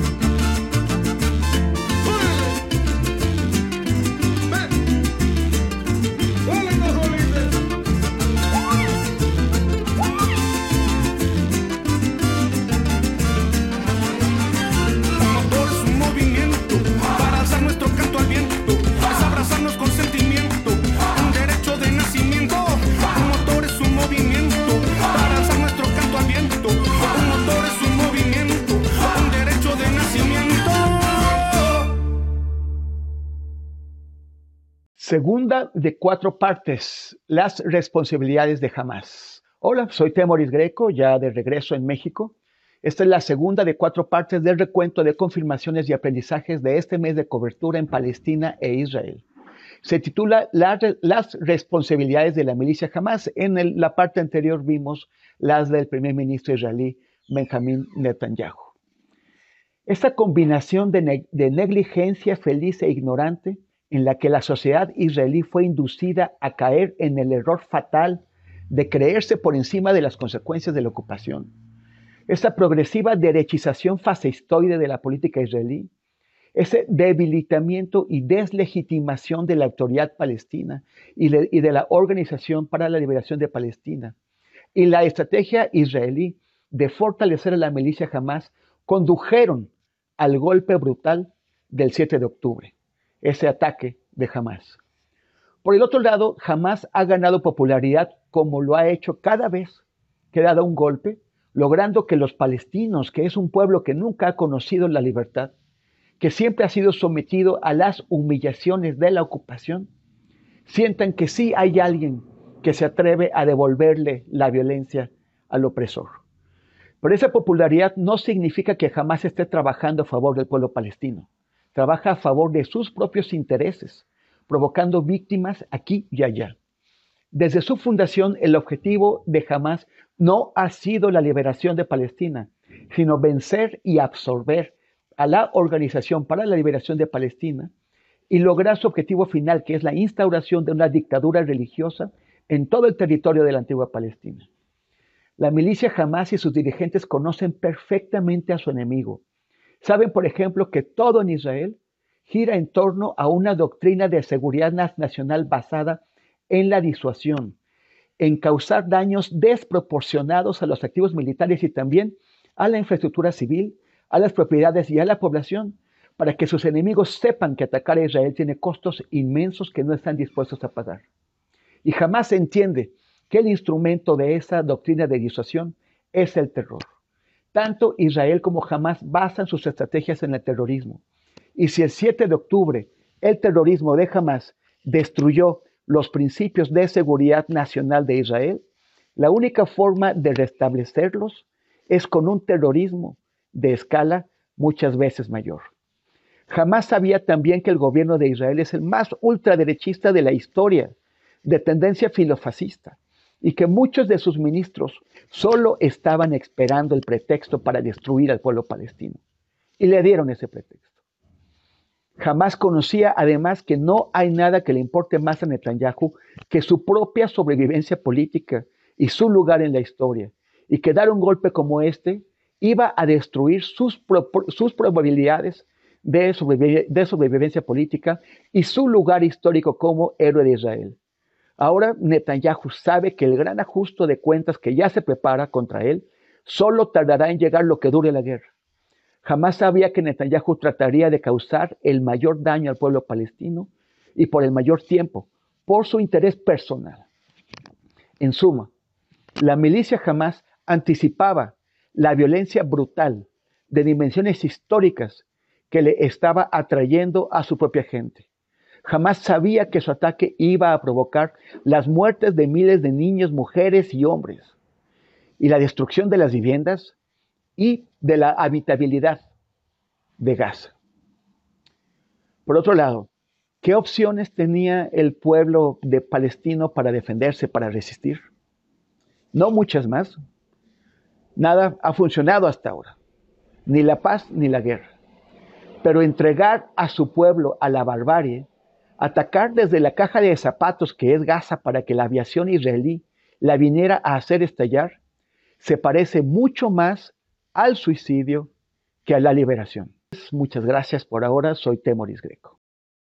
Un motor es un movimiento para alzar nuestro canto al viento, es abrazarnos con sentimiento, un derecho de nacimiento. Un motor es un movimiento para alzar nuestro canto al viento, un motor es un movimiento, un derecho de nacimiento. Segunda de cuatro partes, las responsabilidades de Hamas. Hola, soy Temoris Greco, ya de regreso en México. Esta es la segunda de cuatro partes del recuento de confirmaciones y aprendizajes de este mes de cobertura en Palestina e Israel. Se titula La, Las responsabilidades de la milicia Hamas. En el, la parte anterior vimos las del primer ministro israelí Benjamín Netanyahu. Esta combinación de, ne de negligencia feliz e ignorante en la que la sociedad israelí fue inducida a caer en el error fatal de creerse por encima de las consecuencias de la ocupación. Esta progresiva derechización fascistoide de la política israelí, ese debilitamiento y deslegitimación de la autoridad palestina y, le, y de la Organización para la Liberación de Palestina, y la estrategia israelí de fortalecer a la milicia Hamas condujeron al golpe brutal del siete de octubre, ese ataque de Hamas. Por el otro lado, Hamas ha ganado popularidad como lo ha hecho cada vez que ha dado un golpe, logrando que los palestinos, que es un pueblo que nunca ha conocido la libertad, que siempre ha sido sometido a las humillaciones de la ocupación, sientan que sí hay alguien que se atreve a devolverle la violencia al opresor. Pero esa popularidad no significa que Hamas esté trabajando a favor del pueblo palestino. Trabaja a favor de sus propios intereses, provocando víctimas aquí y allá. Desde su fundación, el objetivo de Hamas no ha sido la liberación de Palestina, sino vencer y absorber a la Organización para la Liberación de Palestina y lograr su objetivo final, que es la instauración de una dictadura religiosa en todo el territorio de la antigua Palestina. La milicia Hamas y sus dirigentes conocen perfectamente a su enemigo. Saben, por ejemplo, que todo en Israel gira en torno a una doctrina de seguridad nacional basada en la disuasión, en causar daños desproporcionados a los activos militares y también a la infraestructura civil, a las propiedades y a la población, para que sus enemigos sepan que atacar a Israel tiene costos inmensos que no están dispuestos a pagar. Y jamás se entiende que el instrumento de esa doctrina de disuasión es el terror. Tanto Israel como Hamas basan sus estrategias en el terrorismo. Y si el siete de octubre el terrorismo de Hamas destruyó los principios de seguridad nacional de Israel, la única forma de restablecerlos es con un terrorismo de escala muchas veces mayor. Hamas sabía también que el gobierno de Israel es el más ultraderechista de la historia, de tendencia filofascista, y que muchos de sus ministros solo estaban esperando el pretexto para destruir al pueblo palestino. Y le dieron ese pretexto. Hamas conocía además que no hay nada que le importe más a Netanyahu que su propia sobrevivencia política y su lugar en la historia, y que dar un golpe como este iba a destruir sus, pro, sus probabilidades de, sobreviv de sobrevivencia política y su lugar histórico como héroe de Israel. Ahora Netanyahu sabe que el gran ajuste de cuentas que ya se prepara contra él solo tardará en llegar lo que dure la guerra. Jamás sabía que Netanyahu trataría de causar el mayor daño al pueblo palestino y por el mayor tiempo, por su interés personal. En suma, la milicia Hamas anticipaba la violencia brutal de dimensiones históricas que le estaba atrayendo a su propia gente. Jamás sabía que su ataque iba a provocar las muertes de miles de niños, mujeres y hombres, y la destrucción de las viviendas y de la habitabilidad de Gaza. Por otro lado, ¿qué opciones tenía el pueblo de palestino para defenderse, para resistir? No muchas más. Nada ha funcionado hasta ahora, ni la paz ni la guerra. Pero entregar a su pueblo a la barbarie, atacar desde la caja de zapatos que es Gaza para que la aviación israelí la viniera a hacer estallar, se parece mucho más al suicidio que a la liberación. Muchas gracias por ahora, soy Temoris Greco.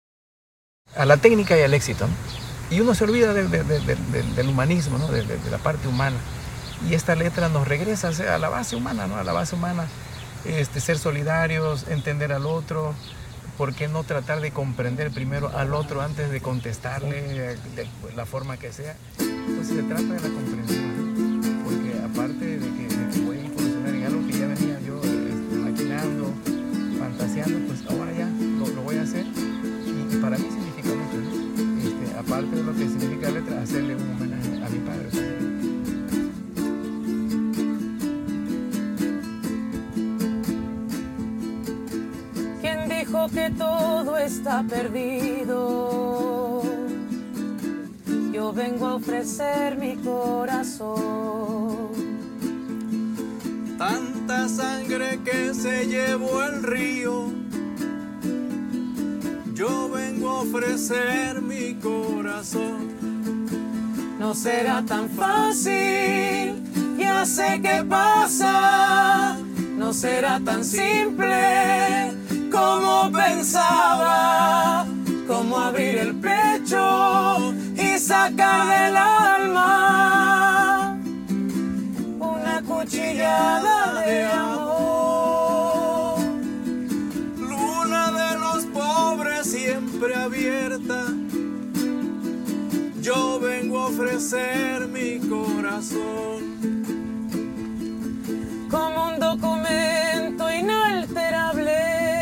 A la técnica y al éxito, ¿no? Y uno se olvida de, de, de, de, de, del humanismo, ¿no? de, de, de la parte humana. Y esta letra nos regresa a la base humana, ¿no? A la base humana, este, ser solidarios, entender al otro. ¿Por qué no tratar de comprender primero al otro antes de contestarle de la forma que sea? Pues se trata de la comprensión, porque aparte de que, de que voy a incursionar en algo que ya venía yo este, maquinando, fantaseando, pues ahora ya lo, lo voy a hacer. Y, y para mí significa mucho, ¿no? Este, aparte de lo que significa la letra, hacerle un homenaje a mi padre. Que todo está perdido. yo vengo a ofrecer mi corazón. Tanta sangre que se llevó el río, yo vengo a ofrecer mi corazón. No será tan fácil, ya sé qué pasa. No será tan simple como pensaba, como abrir el pecho y sacar del alma una cuchillada de amor. Luna de los pobres siempre abierta, yo vengo a ofrecer mi corazón. Como un documento inalterable,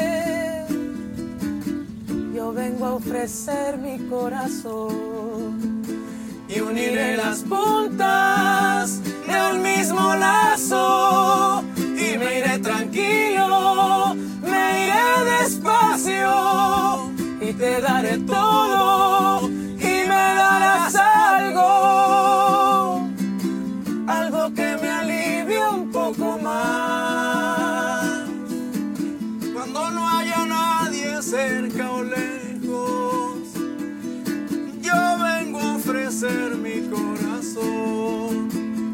yo vengo a ofrecer mi corazón. Y uniré las puntas de un mismo lazo, y me iré tranquilo, me iré despacio, y te daré todo, y me darás algo, algo que me alivie un poco más. Cuando no haya nadie cerca o lejos, yo vengo a ofrecer mi corazón.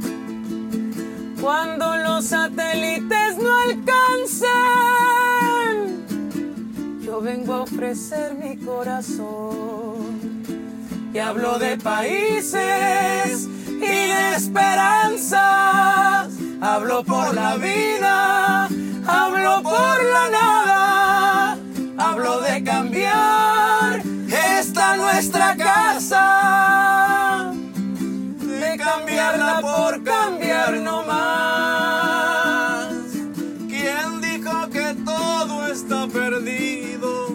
Cuando los satélites no alcancen, yo vengo a ofrecer mi corazón. Y hablo de países y de esperanzas, hablo por la vida, hablo por la nada, hablo de cambiar esta nuestra casa, de cambiarla por cambiar no más. ¿Quién dijo que todo está perdido?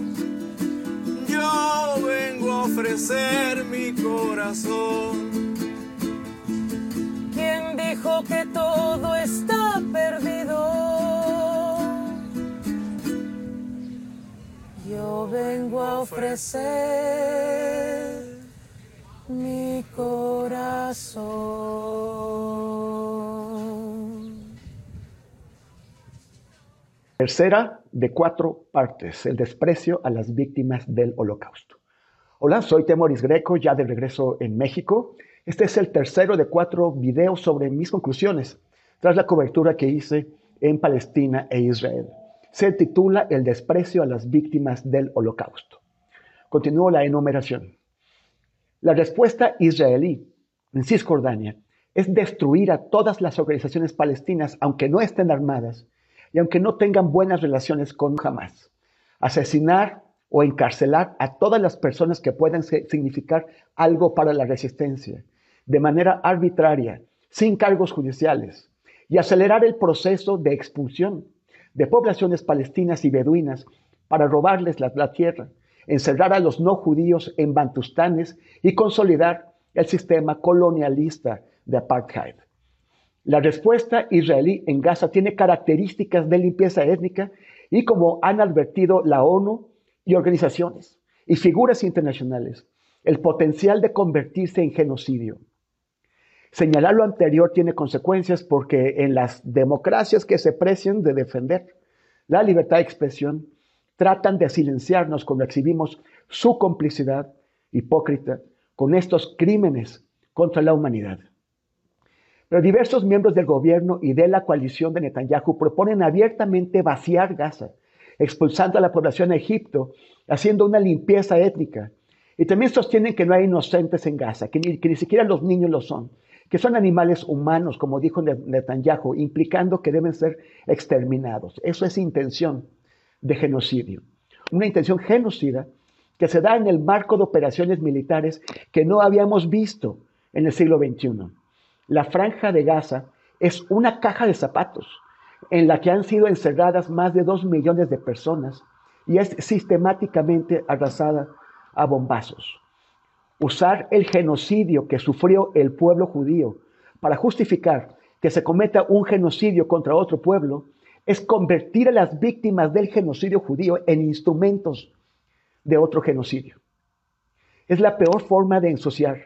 Yo vengo a ofrecer mi corazón. ¿Quién dijo que todo está perdido? Yo vengo a ofrecer mi corazón. Tercera de cuatro partes, el desprecio a las víctimas del Holocausto. Hola, soy Temoris Greco, ya de regreso en México. Este es el tercero de cuatro videos sobre mis conclusiones tras la cobertura que hice en Palestina e Israel. Se titula El desprecio a las víctimas del Holocausto. Continúo la enumeración. La respuesta israelí en Cisjordania es destruir a todas las organizaciones palestinas, aunque no estén armadas y aunque no tengan buenas relaciones con Hamás. Asesinar o encarcelar a todas las personas que puedan significar algo para la resistencia, de manera arbitraria, sin cargos judiciales, y acelerar el proceso de expulsión de poblaciones palestinas y beduinas para robarles la, la tierra, encerrar a los no judíos en bantustanes y consolidar el sistema colonialista de apartheid. La respuesta israelí en Gaza tiene características de limpieza étnica y, como han advertido la ONU y organizaciones y figuras internacionales, el potencial de convertirse en genocidio. Señalar lo anterior tiene consecuencias porque en las democracias que se precian de defender la libertad de expresión, tratan de silenciarnos cuando exhibimos su complicidad hipócrita con estos crímenes contra la humanidad. Pero diversos miembros del gobierno y de la coalición de Netanyahu proponen abiertamente vaciar Gaza, expulsando a la población a Egipto, haciendo una limpieza étnica. Y también sostienen que no hay inocentes en Gaza, que ni, que ni siquiera los niños lo son, que son animales humanos, como dijo Netanyahu, implicando que deben ser exterminados. Eso es intención de genocidio. Una intención genocida que se da en el marco de operaciones militares que no habíamos visto en el siglo veintiuno. La Franja de Gaza es una caja de zapatos en la que han sido encerradas más de dos millones de personas y es sistemáticamente arrasada a bombazos. Usar el genocidio que sufrió el pueblo judío para justificar que se cometa un genocidio contra otro pueblo es convertir a las víctimas del genocidio judío en instrumentos de otro genocidio. Es la peor forma de ensuciar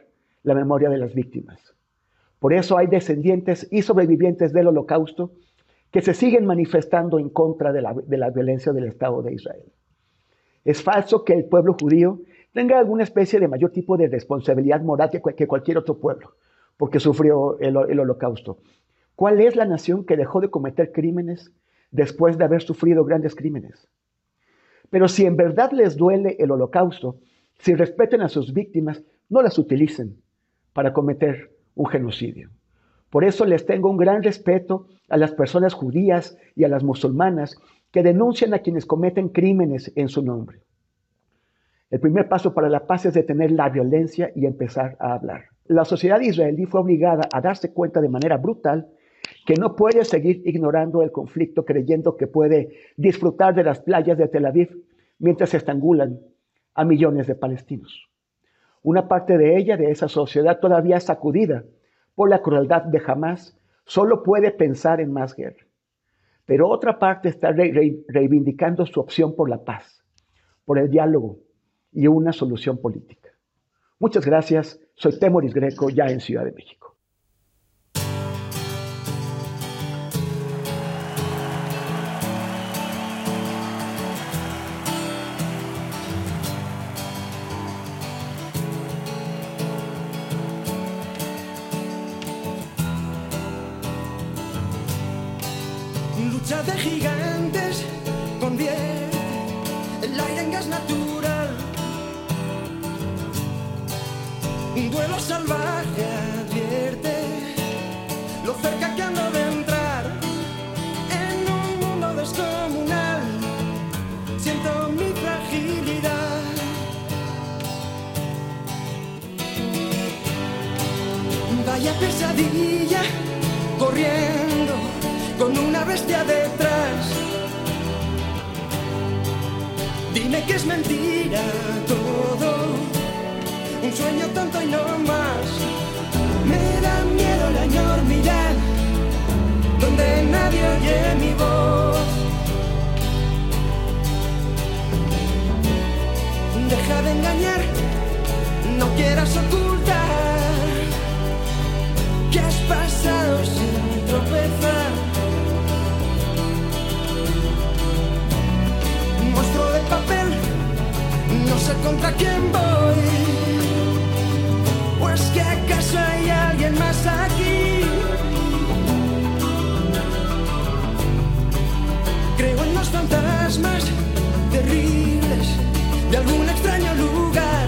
la memoria de las víctimas. Por eso hay descendientes y sobrevivientes del Holocausto que se siguen manifestando en contra de la, de la violencia del Estado de Israel. Es falso que el pueblo judío tenga alguna especie de mayor tipo de responsabilidad moral que, que cualquier otro pueblo, porque sufrió el, el Holocausto. ¿Cuál es la nación que dejó de cometer crímenes después de haber sufrido grandes crímenes? Pero si en verdad les duele el Holocausto, si respetan a sus víctimas, no las utilicen para cometer un genocidio. Por eso les tengo un gran respeto a las personas judías y a las musulmanas que denuncian a quienes cometen crímenes en su nombre. El primer paso para la paz es detener la violencia y empezar a hablar. La sociedad israelí fue obligada a darse cuenta de manera brutal que no puede seguir ignorando el conflicto creyendo que puede disfrutar de las playas de Tel Aviv mientras se estrangulan a millones de palestinos. Una parte de ella, de esa sociedad todavía sacudida por la crueldad de Hamás, solo puede pensar en más guerra. Pero otra parte está re re reivindicando su opción por la paz, por el diálogo y una solución política. Muchas gracias. Soy Temoris Greco, ya en Ciudad de México. Lucha de gigantes convierte el aire en gas natural. Un duelo salvaje advierte lo cerca que ando de entrar en un mundo descomunal. Siento mi fragilidad. Vaya pesadilla corriendo con una bestia detrás. Dime que es mentira todo, un sueño tonto y no más. Me da miedo la enormidad, donde nadie oye mi voz. Deja de engañar, no quieras ocultar que has pasado sin tropezar. Monstruo de papel, no sé contra quién voy. ¿O es que acaso hay alguien más aquí? Creo en los fantasmas terribles de algún extraño lugar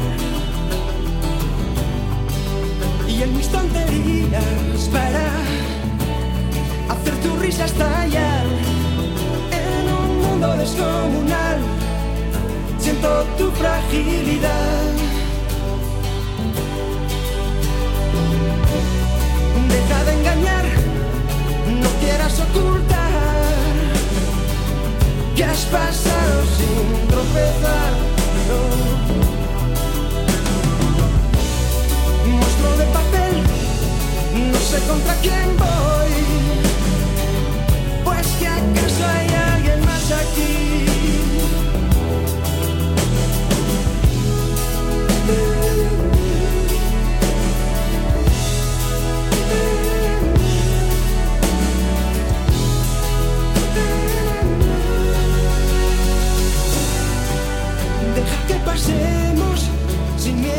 y en mis tonterías para hacer tu risa estallar. En un mundo descomunal siento tu fragilidad. Deja de engañar, no quieras ocultar que has pasado sin tropezar. No. Monstruo de papel, no sé contra quién voy. Pues que acaso hay alguien más aquí. Deja que pasemos sin miedo.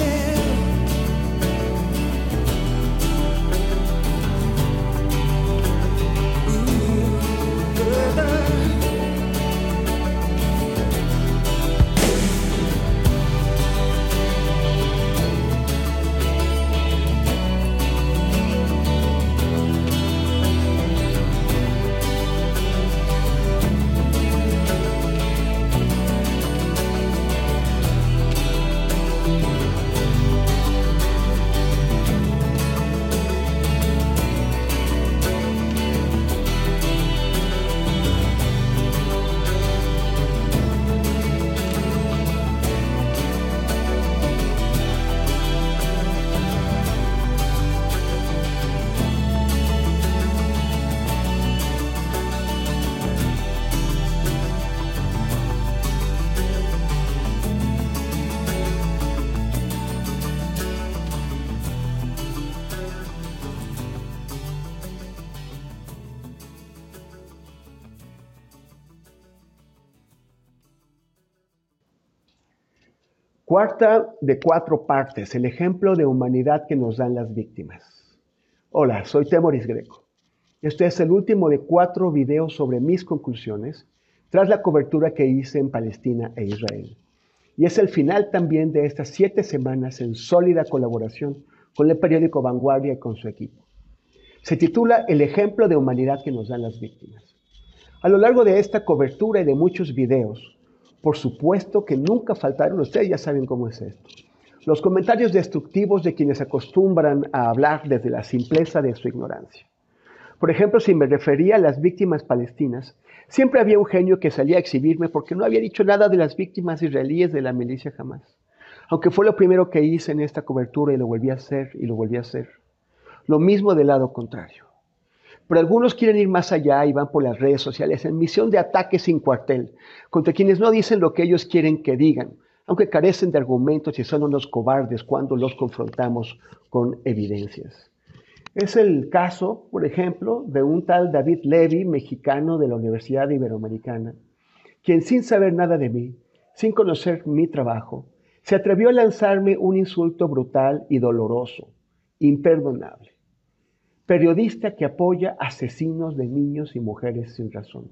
Cuarta de cuatro partes, el ejemplo de humanidad que nos dan las víctimas. Hola, soy Temoris Greco. Este es el último de cuatro videos sobre mis conclusiones tras la cobertura que hice en Palestina e Israel. Y es el final también de estas siete semanas en sólida colaboración con el periódico Vanguardia y con su equipo. Se titula El ejemplo de humanidad que nos dan las víctimas. A lo largo de esta cobertura y de muchos videos, por supuesto que nunca faltaron, ustedes ya saben cómo es esto, los comentarios destructivos de quienes acostumbran a hablar desde la simpleza de su ignorancia. Por ejemplo, si me refería a las víctimas palestinas, siempre había un genio que salía a exhibirme porque no había dicho nada de las víctimas israelíes de la milicia Hamás. Aunque fue lo primero que hice en esta cobertura y lo volví a hacer y lo volví a hacer. Lo mismo del lado contrario. Pero algunos quieren ir más allá y van por las redes sociales en misión de ataque sin cuartel, contra quienes no dicen lo que ellos quieren que digan, aunque carecen de argumentos y son unos cobardes cuando los confrontamos con evidencias. Es el caso, por ejemplo, de un tal David Levy, mexicano de la Universidad Iberoamericana, quien sin saber nada de mí, sin conocer mi trabajo, se atrevió a lanzarme un insulto brutal y doloroso, imperdonable. Periodista que apoya asesinos de niños y mujeres sin razón.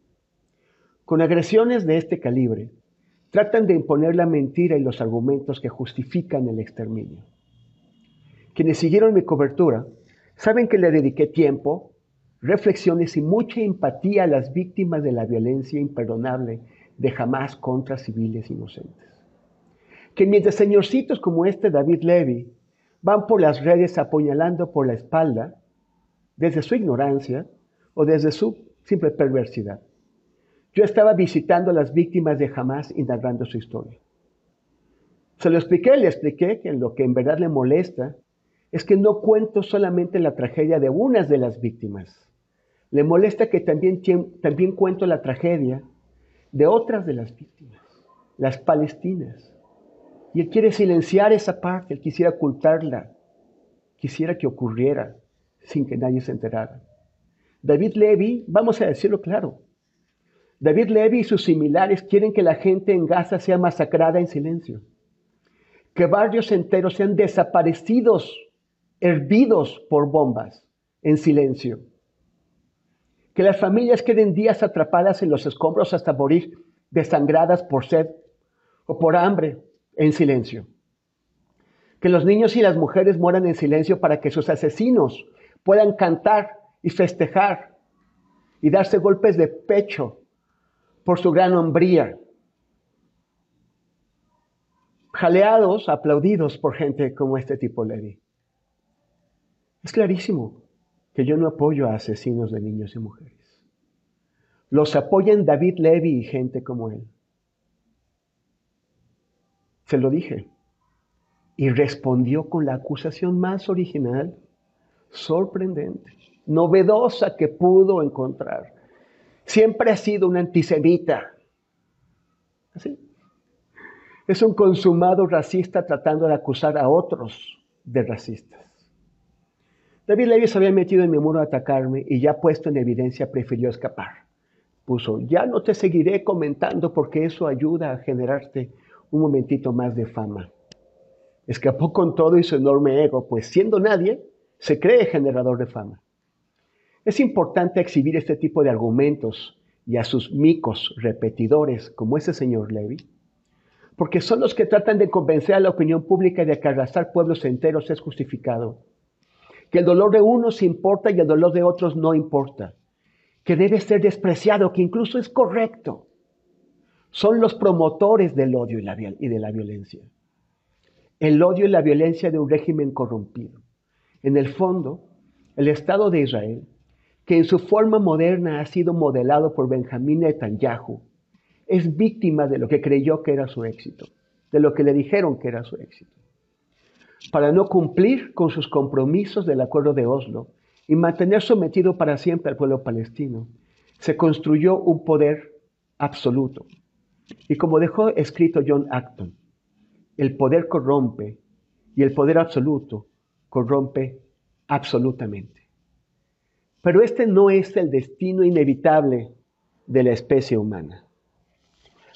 Con agresiones de este calibre, tratan de imponer la mentira y los argumentos que justifican el exterminio. Quienes siguieron mi cobertura saben que le dediqué tiempo, reflexiones y mucha empatía a las víctimas de la violencia imperdonable de Hamás contra civiles inocentes. Que mientras señorcitos como este David Levy van por las redes apuñalando por la espalda, desde su ignorancia o desde su simple perversidad. Yo estaba visitando a las víctimas de Hamás y narrando su historia. Se lo expliqué, le expliqué que lo que en verdad le molesta es que no cuento solamente la tragedia de unas de las víctimas. Le molesta que también, también cuento la tragedia de otras de las víctimas, las palestinas. Y él quiere silenciar esa parte, él quisiera ocultarla, quisiera que ocurriera sin que nadie se enterara. David Levy, vamos a decirlo claro, David Levy y sus similares quieren que la gente en Gaza sea masacrada en silencio, que barrios enteros sean desaparecidos, hervidos por bombas en silencio, que las familias queden días atrapadas en los escombros hasta morir desangradas por sed o por hambre en silencio. Que los niños y las mujeres mueran en silencio para que sus asesinos puedan cantar y festejar y darse golpes de pecho por su gran hombría. Jaleados, aplaudidos por gente como este tipo Levy. Es clarísimo que yo no apoyo a asesinos de niños y mujeres. Los apoyan David Levy y gente como él. Se lo dije. Y respondió con la acusación más original, sorprendente, novedosa que pudo encontrar. Siempre ha sido un antisemita. ¿Así? Es un consumado racista tratando de acusar a otros de racistas. David Levy se había metido en mi muro a atacarme y ya puesto en evidencia prefirió escapar. Puso, ya no te seguiré comentando porque eso ayuda a generarte un momentito más de fama. Escapó con todo y su enorme ego, pues siendo nadie, se cree generador de fama. Es importante exhibir este tipo de argumentos y a sus micos repetidores como ese señor Levy, porque son los que tratan de convencer a la opinión pública de que arrasar pueblos enteros es justificado, que el dolor de unos importa y el dolor de otros no importa, que debe ser despreciado, que incluso es correcto. Son los promotores del odio y, la, y de la violencia. El odio y la violencia de un régimen corrompido. En el fondo, el Estado de Israel, que en su forma moderna ha sido modelado por Benjamín Netanyahu, es víctima de lo que creyó que era su éxito, de lo que le dijeron que era su éxito. Para no cumplir con sus compromisos del Acuerdo de Oslo y mantener sometido para siempre al pueblo palestino, se construyó un poder absoluto. Y como dejó escrito John Acton, el poder corrompe y el poder absoluto corrompe absolutamente. Pero este no es el destino inevitable de la especie humana.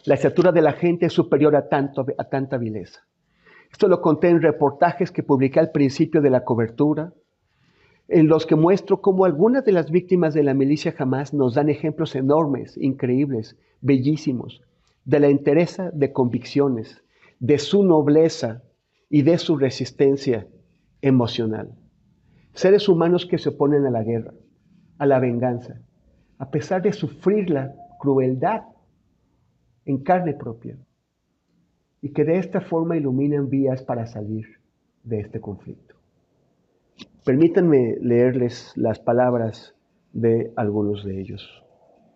La estatura de la gente es superior a, tanto, a tanta vileza. Esto lo conté en reportajes que publiqué al principio de la cobertura, en los que muestro cómo algunas de las víctimas de la milicia Hamas nos dan ejemplos enormes, increíbles, bellísimos, de la entereza de convicciones, de su nobleza y de su resistencia emocional. Seres humanos que se oponen a la guerra, a la venganza, a pesar de sufrir la crueldad en carne propia, y que de esta forma iluminan vías para salir de este conflicto. Permítanme leerles las palabras de algunos de ellos.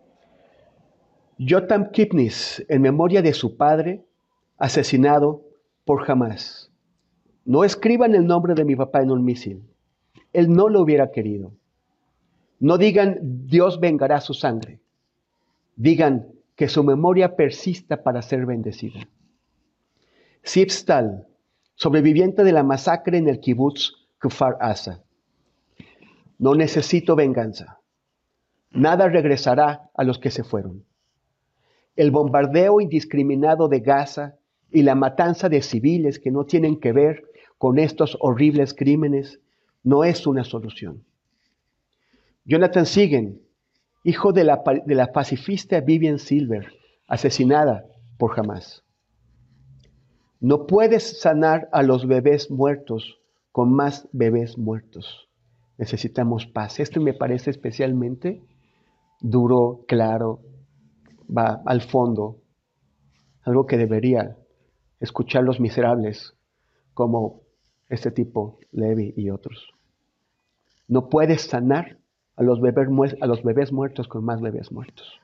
Yotam Kipnis, en memoria de su padre, asesinado por Hamas. No escriban el nombre de mi papá en un misil. Él no lo hubiera querido. No digan, Dios vengará su sangre. Digan, que su memoria persista para ser bendecida. Sipstal, sobreviviente de la masacre en el kibutz Kfar Asa. No necesito venganza. Nada regresará a los que se fueron. El bombardeo indiscriminado de Gaza y la matanza de civiles que no tienen que ver con estos horribles crímenes no es una solución. Jonathan Siguen, hijo de la, de la pacifista Vivian Silver, asesinada por Hamas. No puedes sanar a los bebés muertos con más bebés muertos. Necesitamos paz. Esto me parece especialmente duro, claro, va al fondo, algo que debería escuchar los miserables como este tipo, Levi y otros. No puedes sanar a los bebés, a los bebés muertos con más bebés muertos.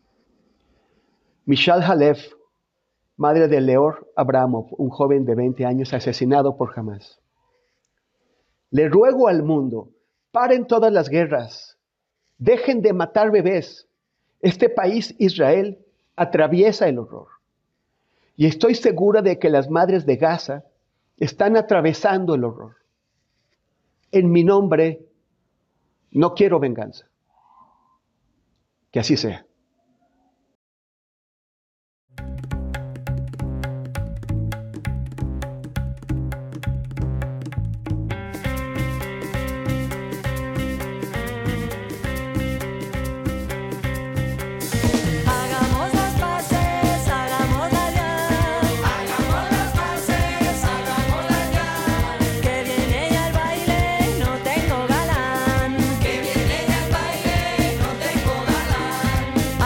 Michal Halef, madre de Leor Abramov, un joven de veinte años asesinado por Hamas. Le ruego al mundo, paren todas las guerras, dejen de matar bebés. Este país, Israel, atraviesa el horror. Y estoy segura de que las madres de Gaza están atravesando el horror. En mi nombre, no quiero venganza. Que así sea. Hagamos las paces, hagámoslas ya. Hagamos las paces, hagámoslas ya. Que viene ya el baile, no tengo galán. Que viene ya el baile, no tengo galán.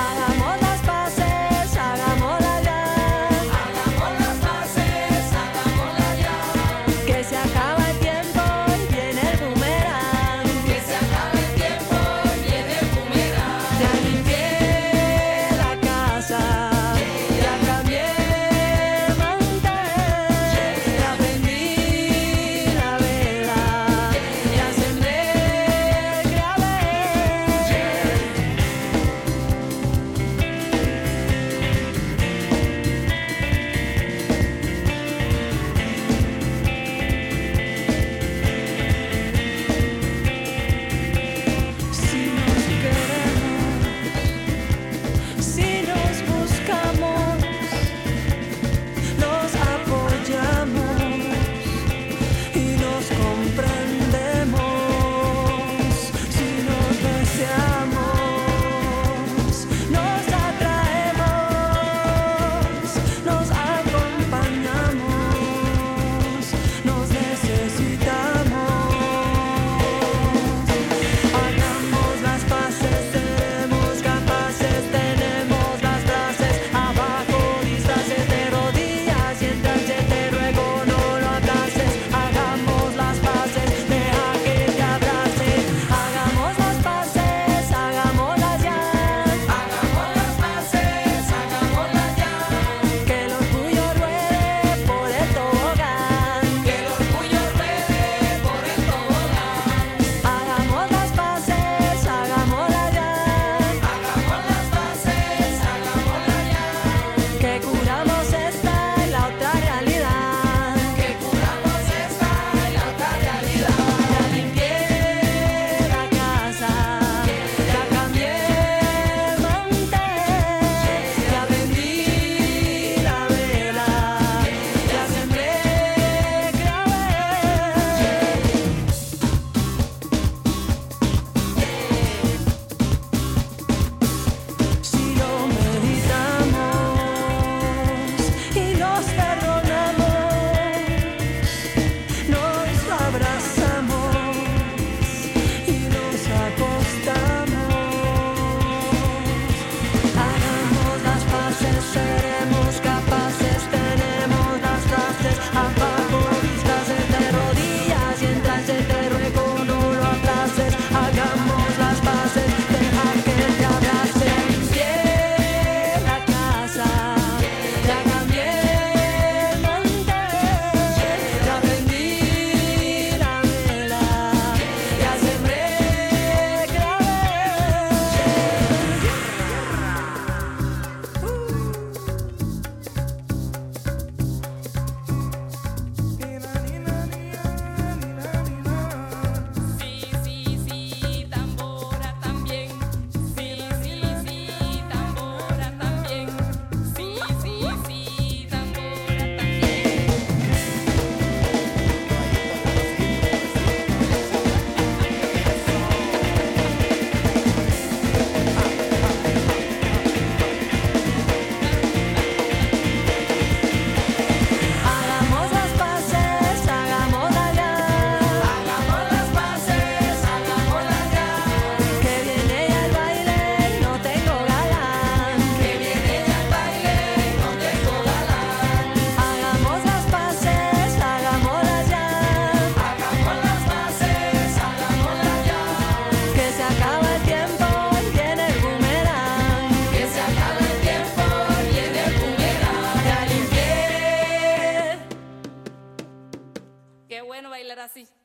bueno bailar así.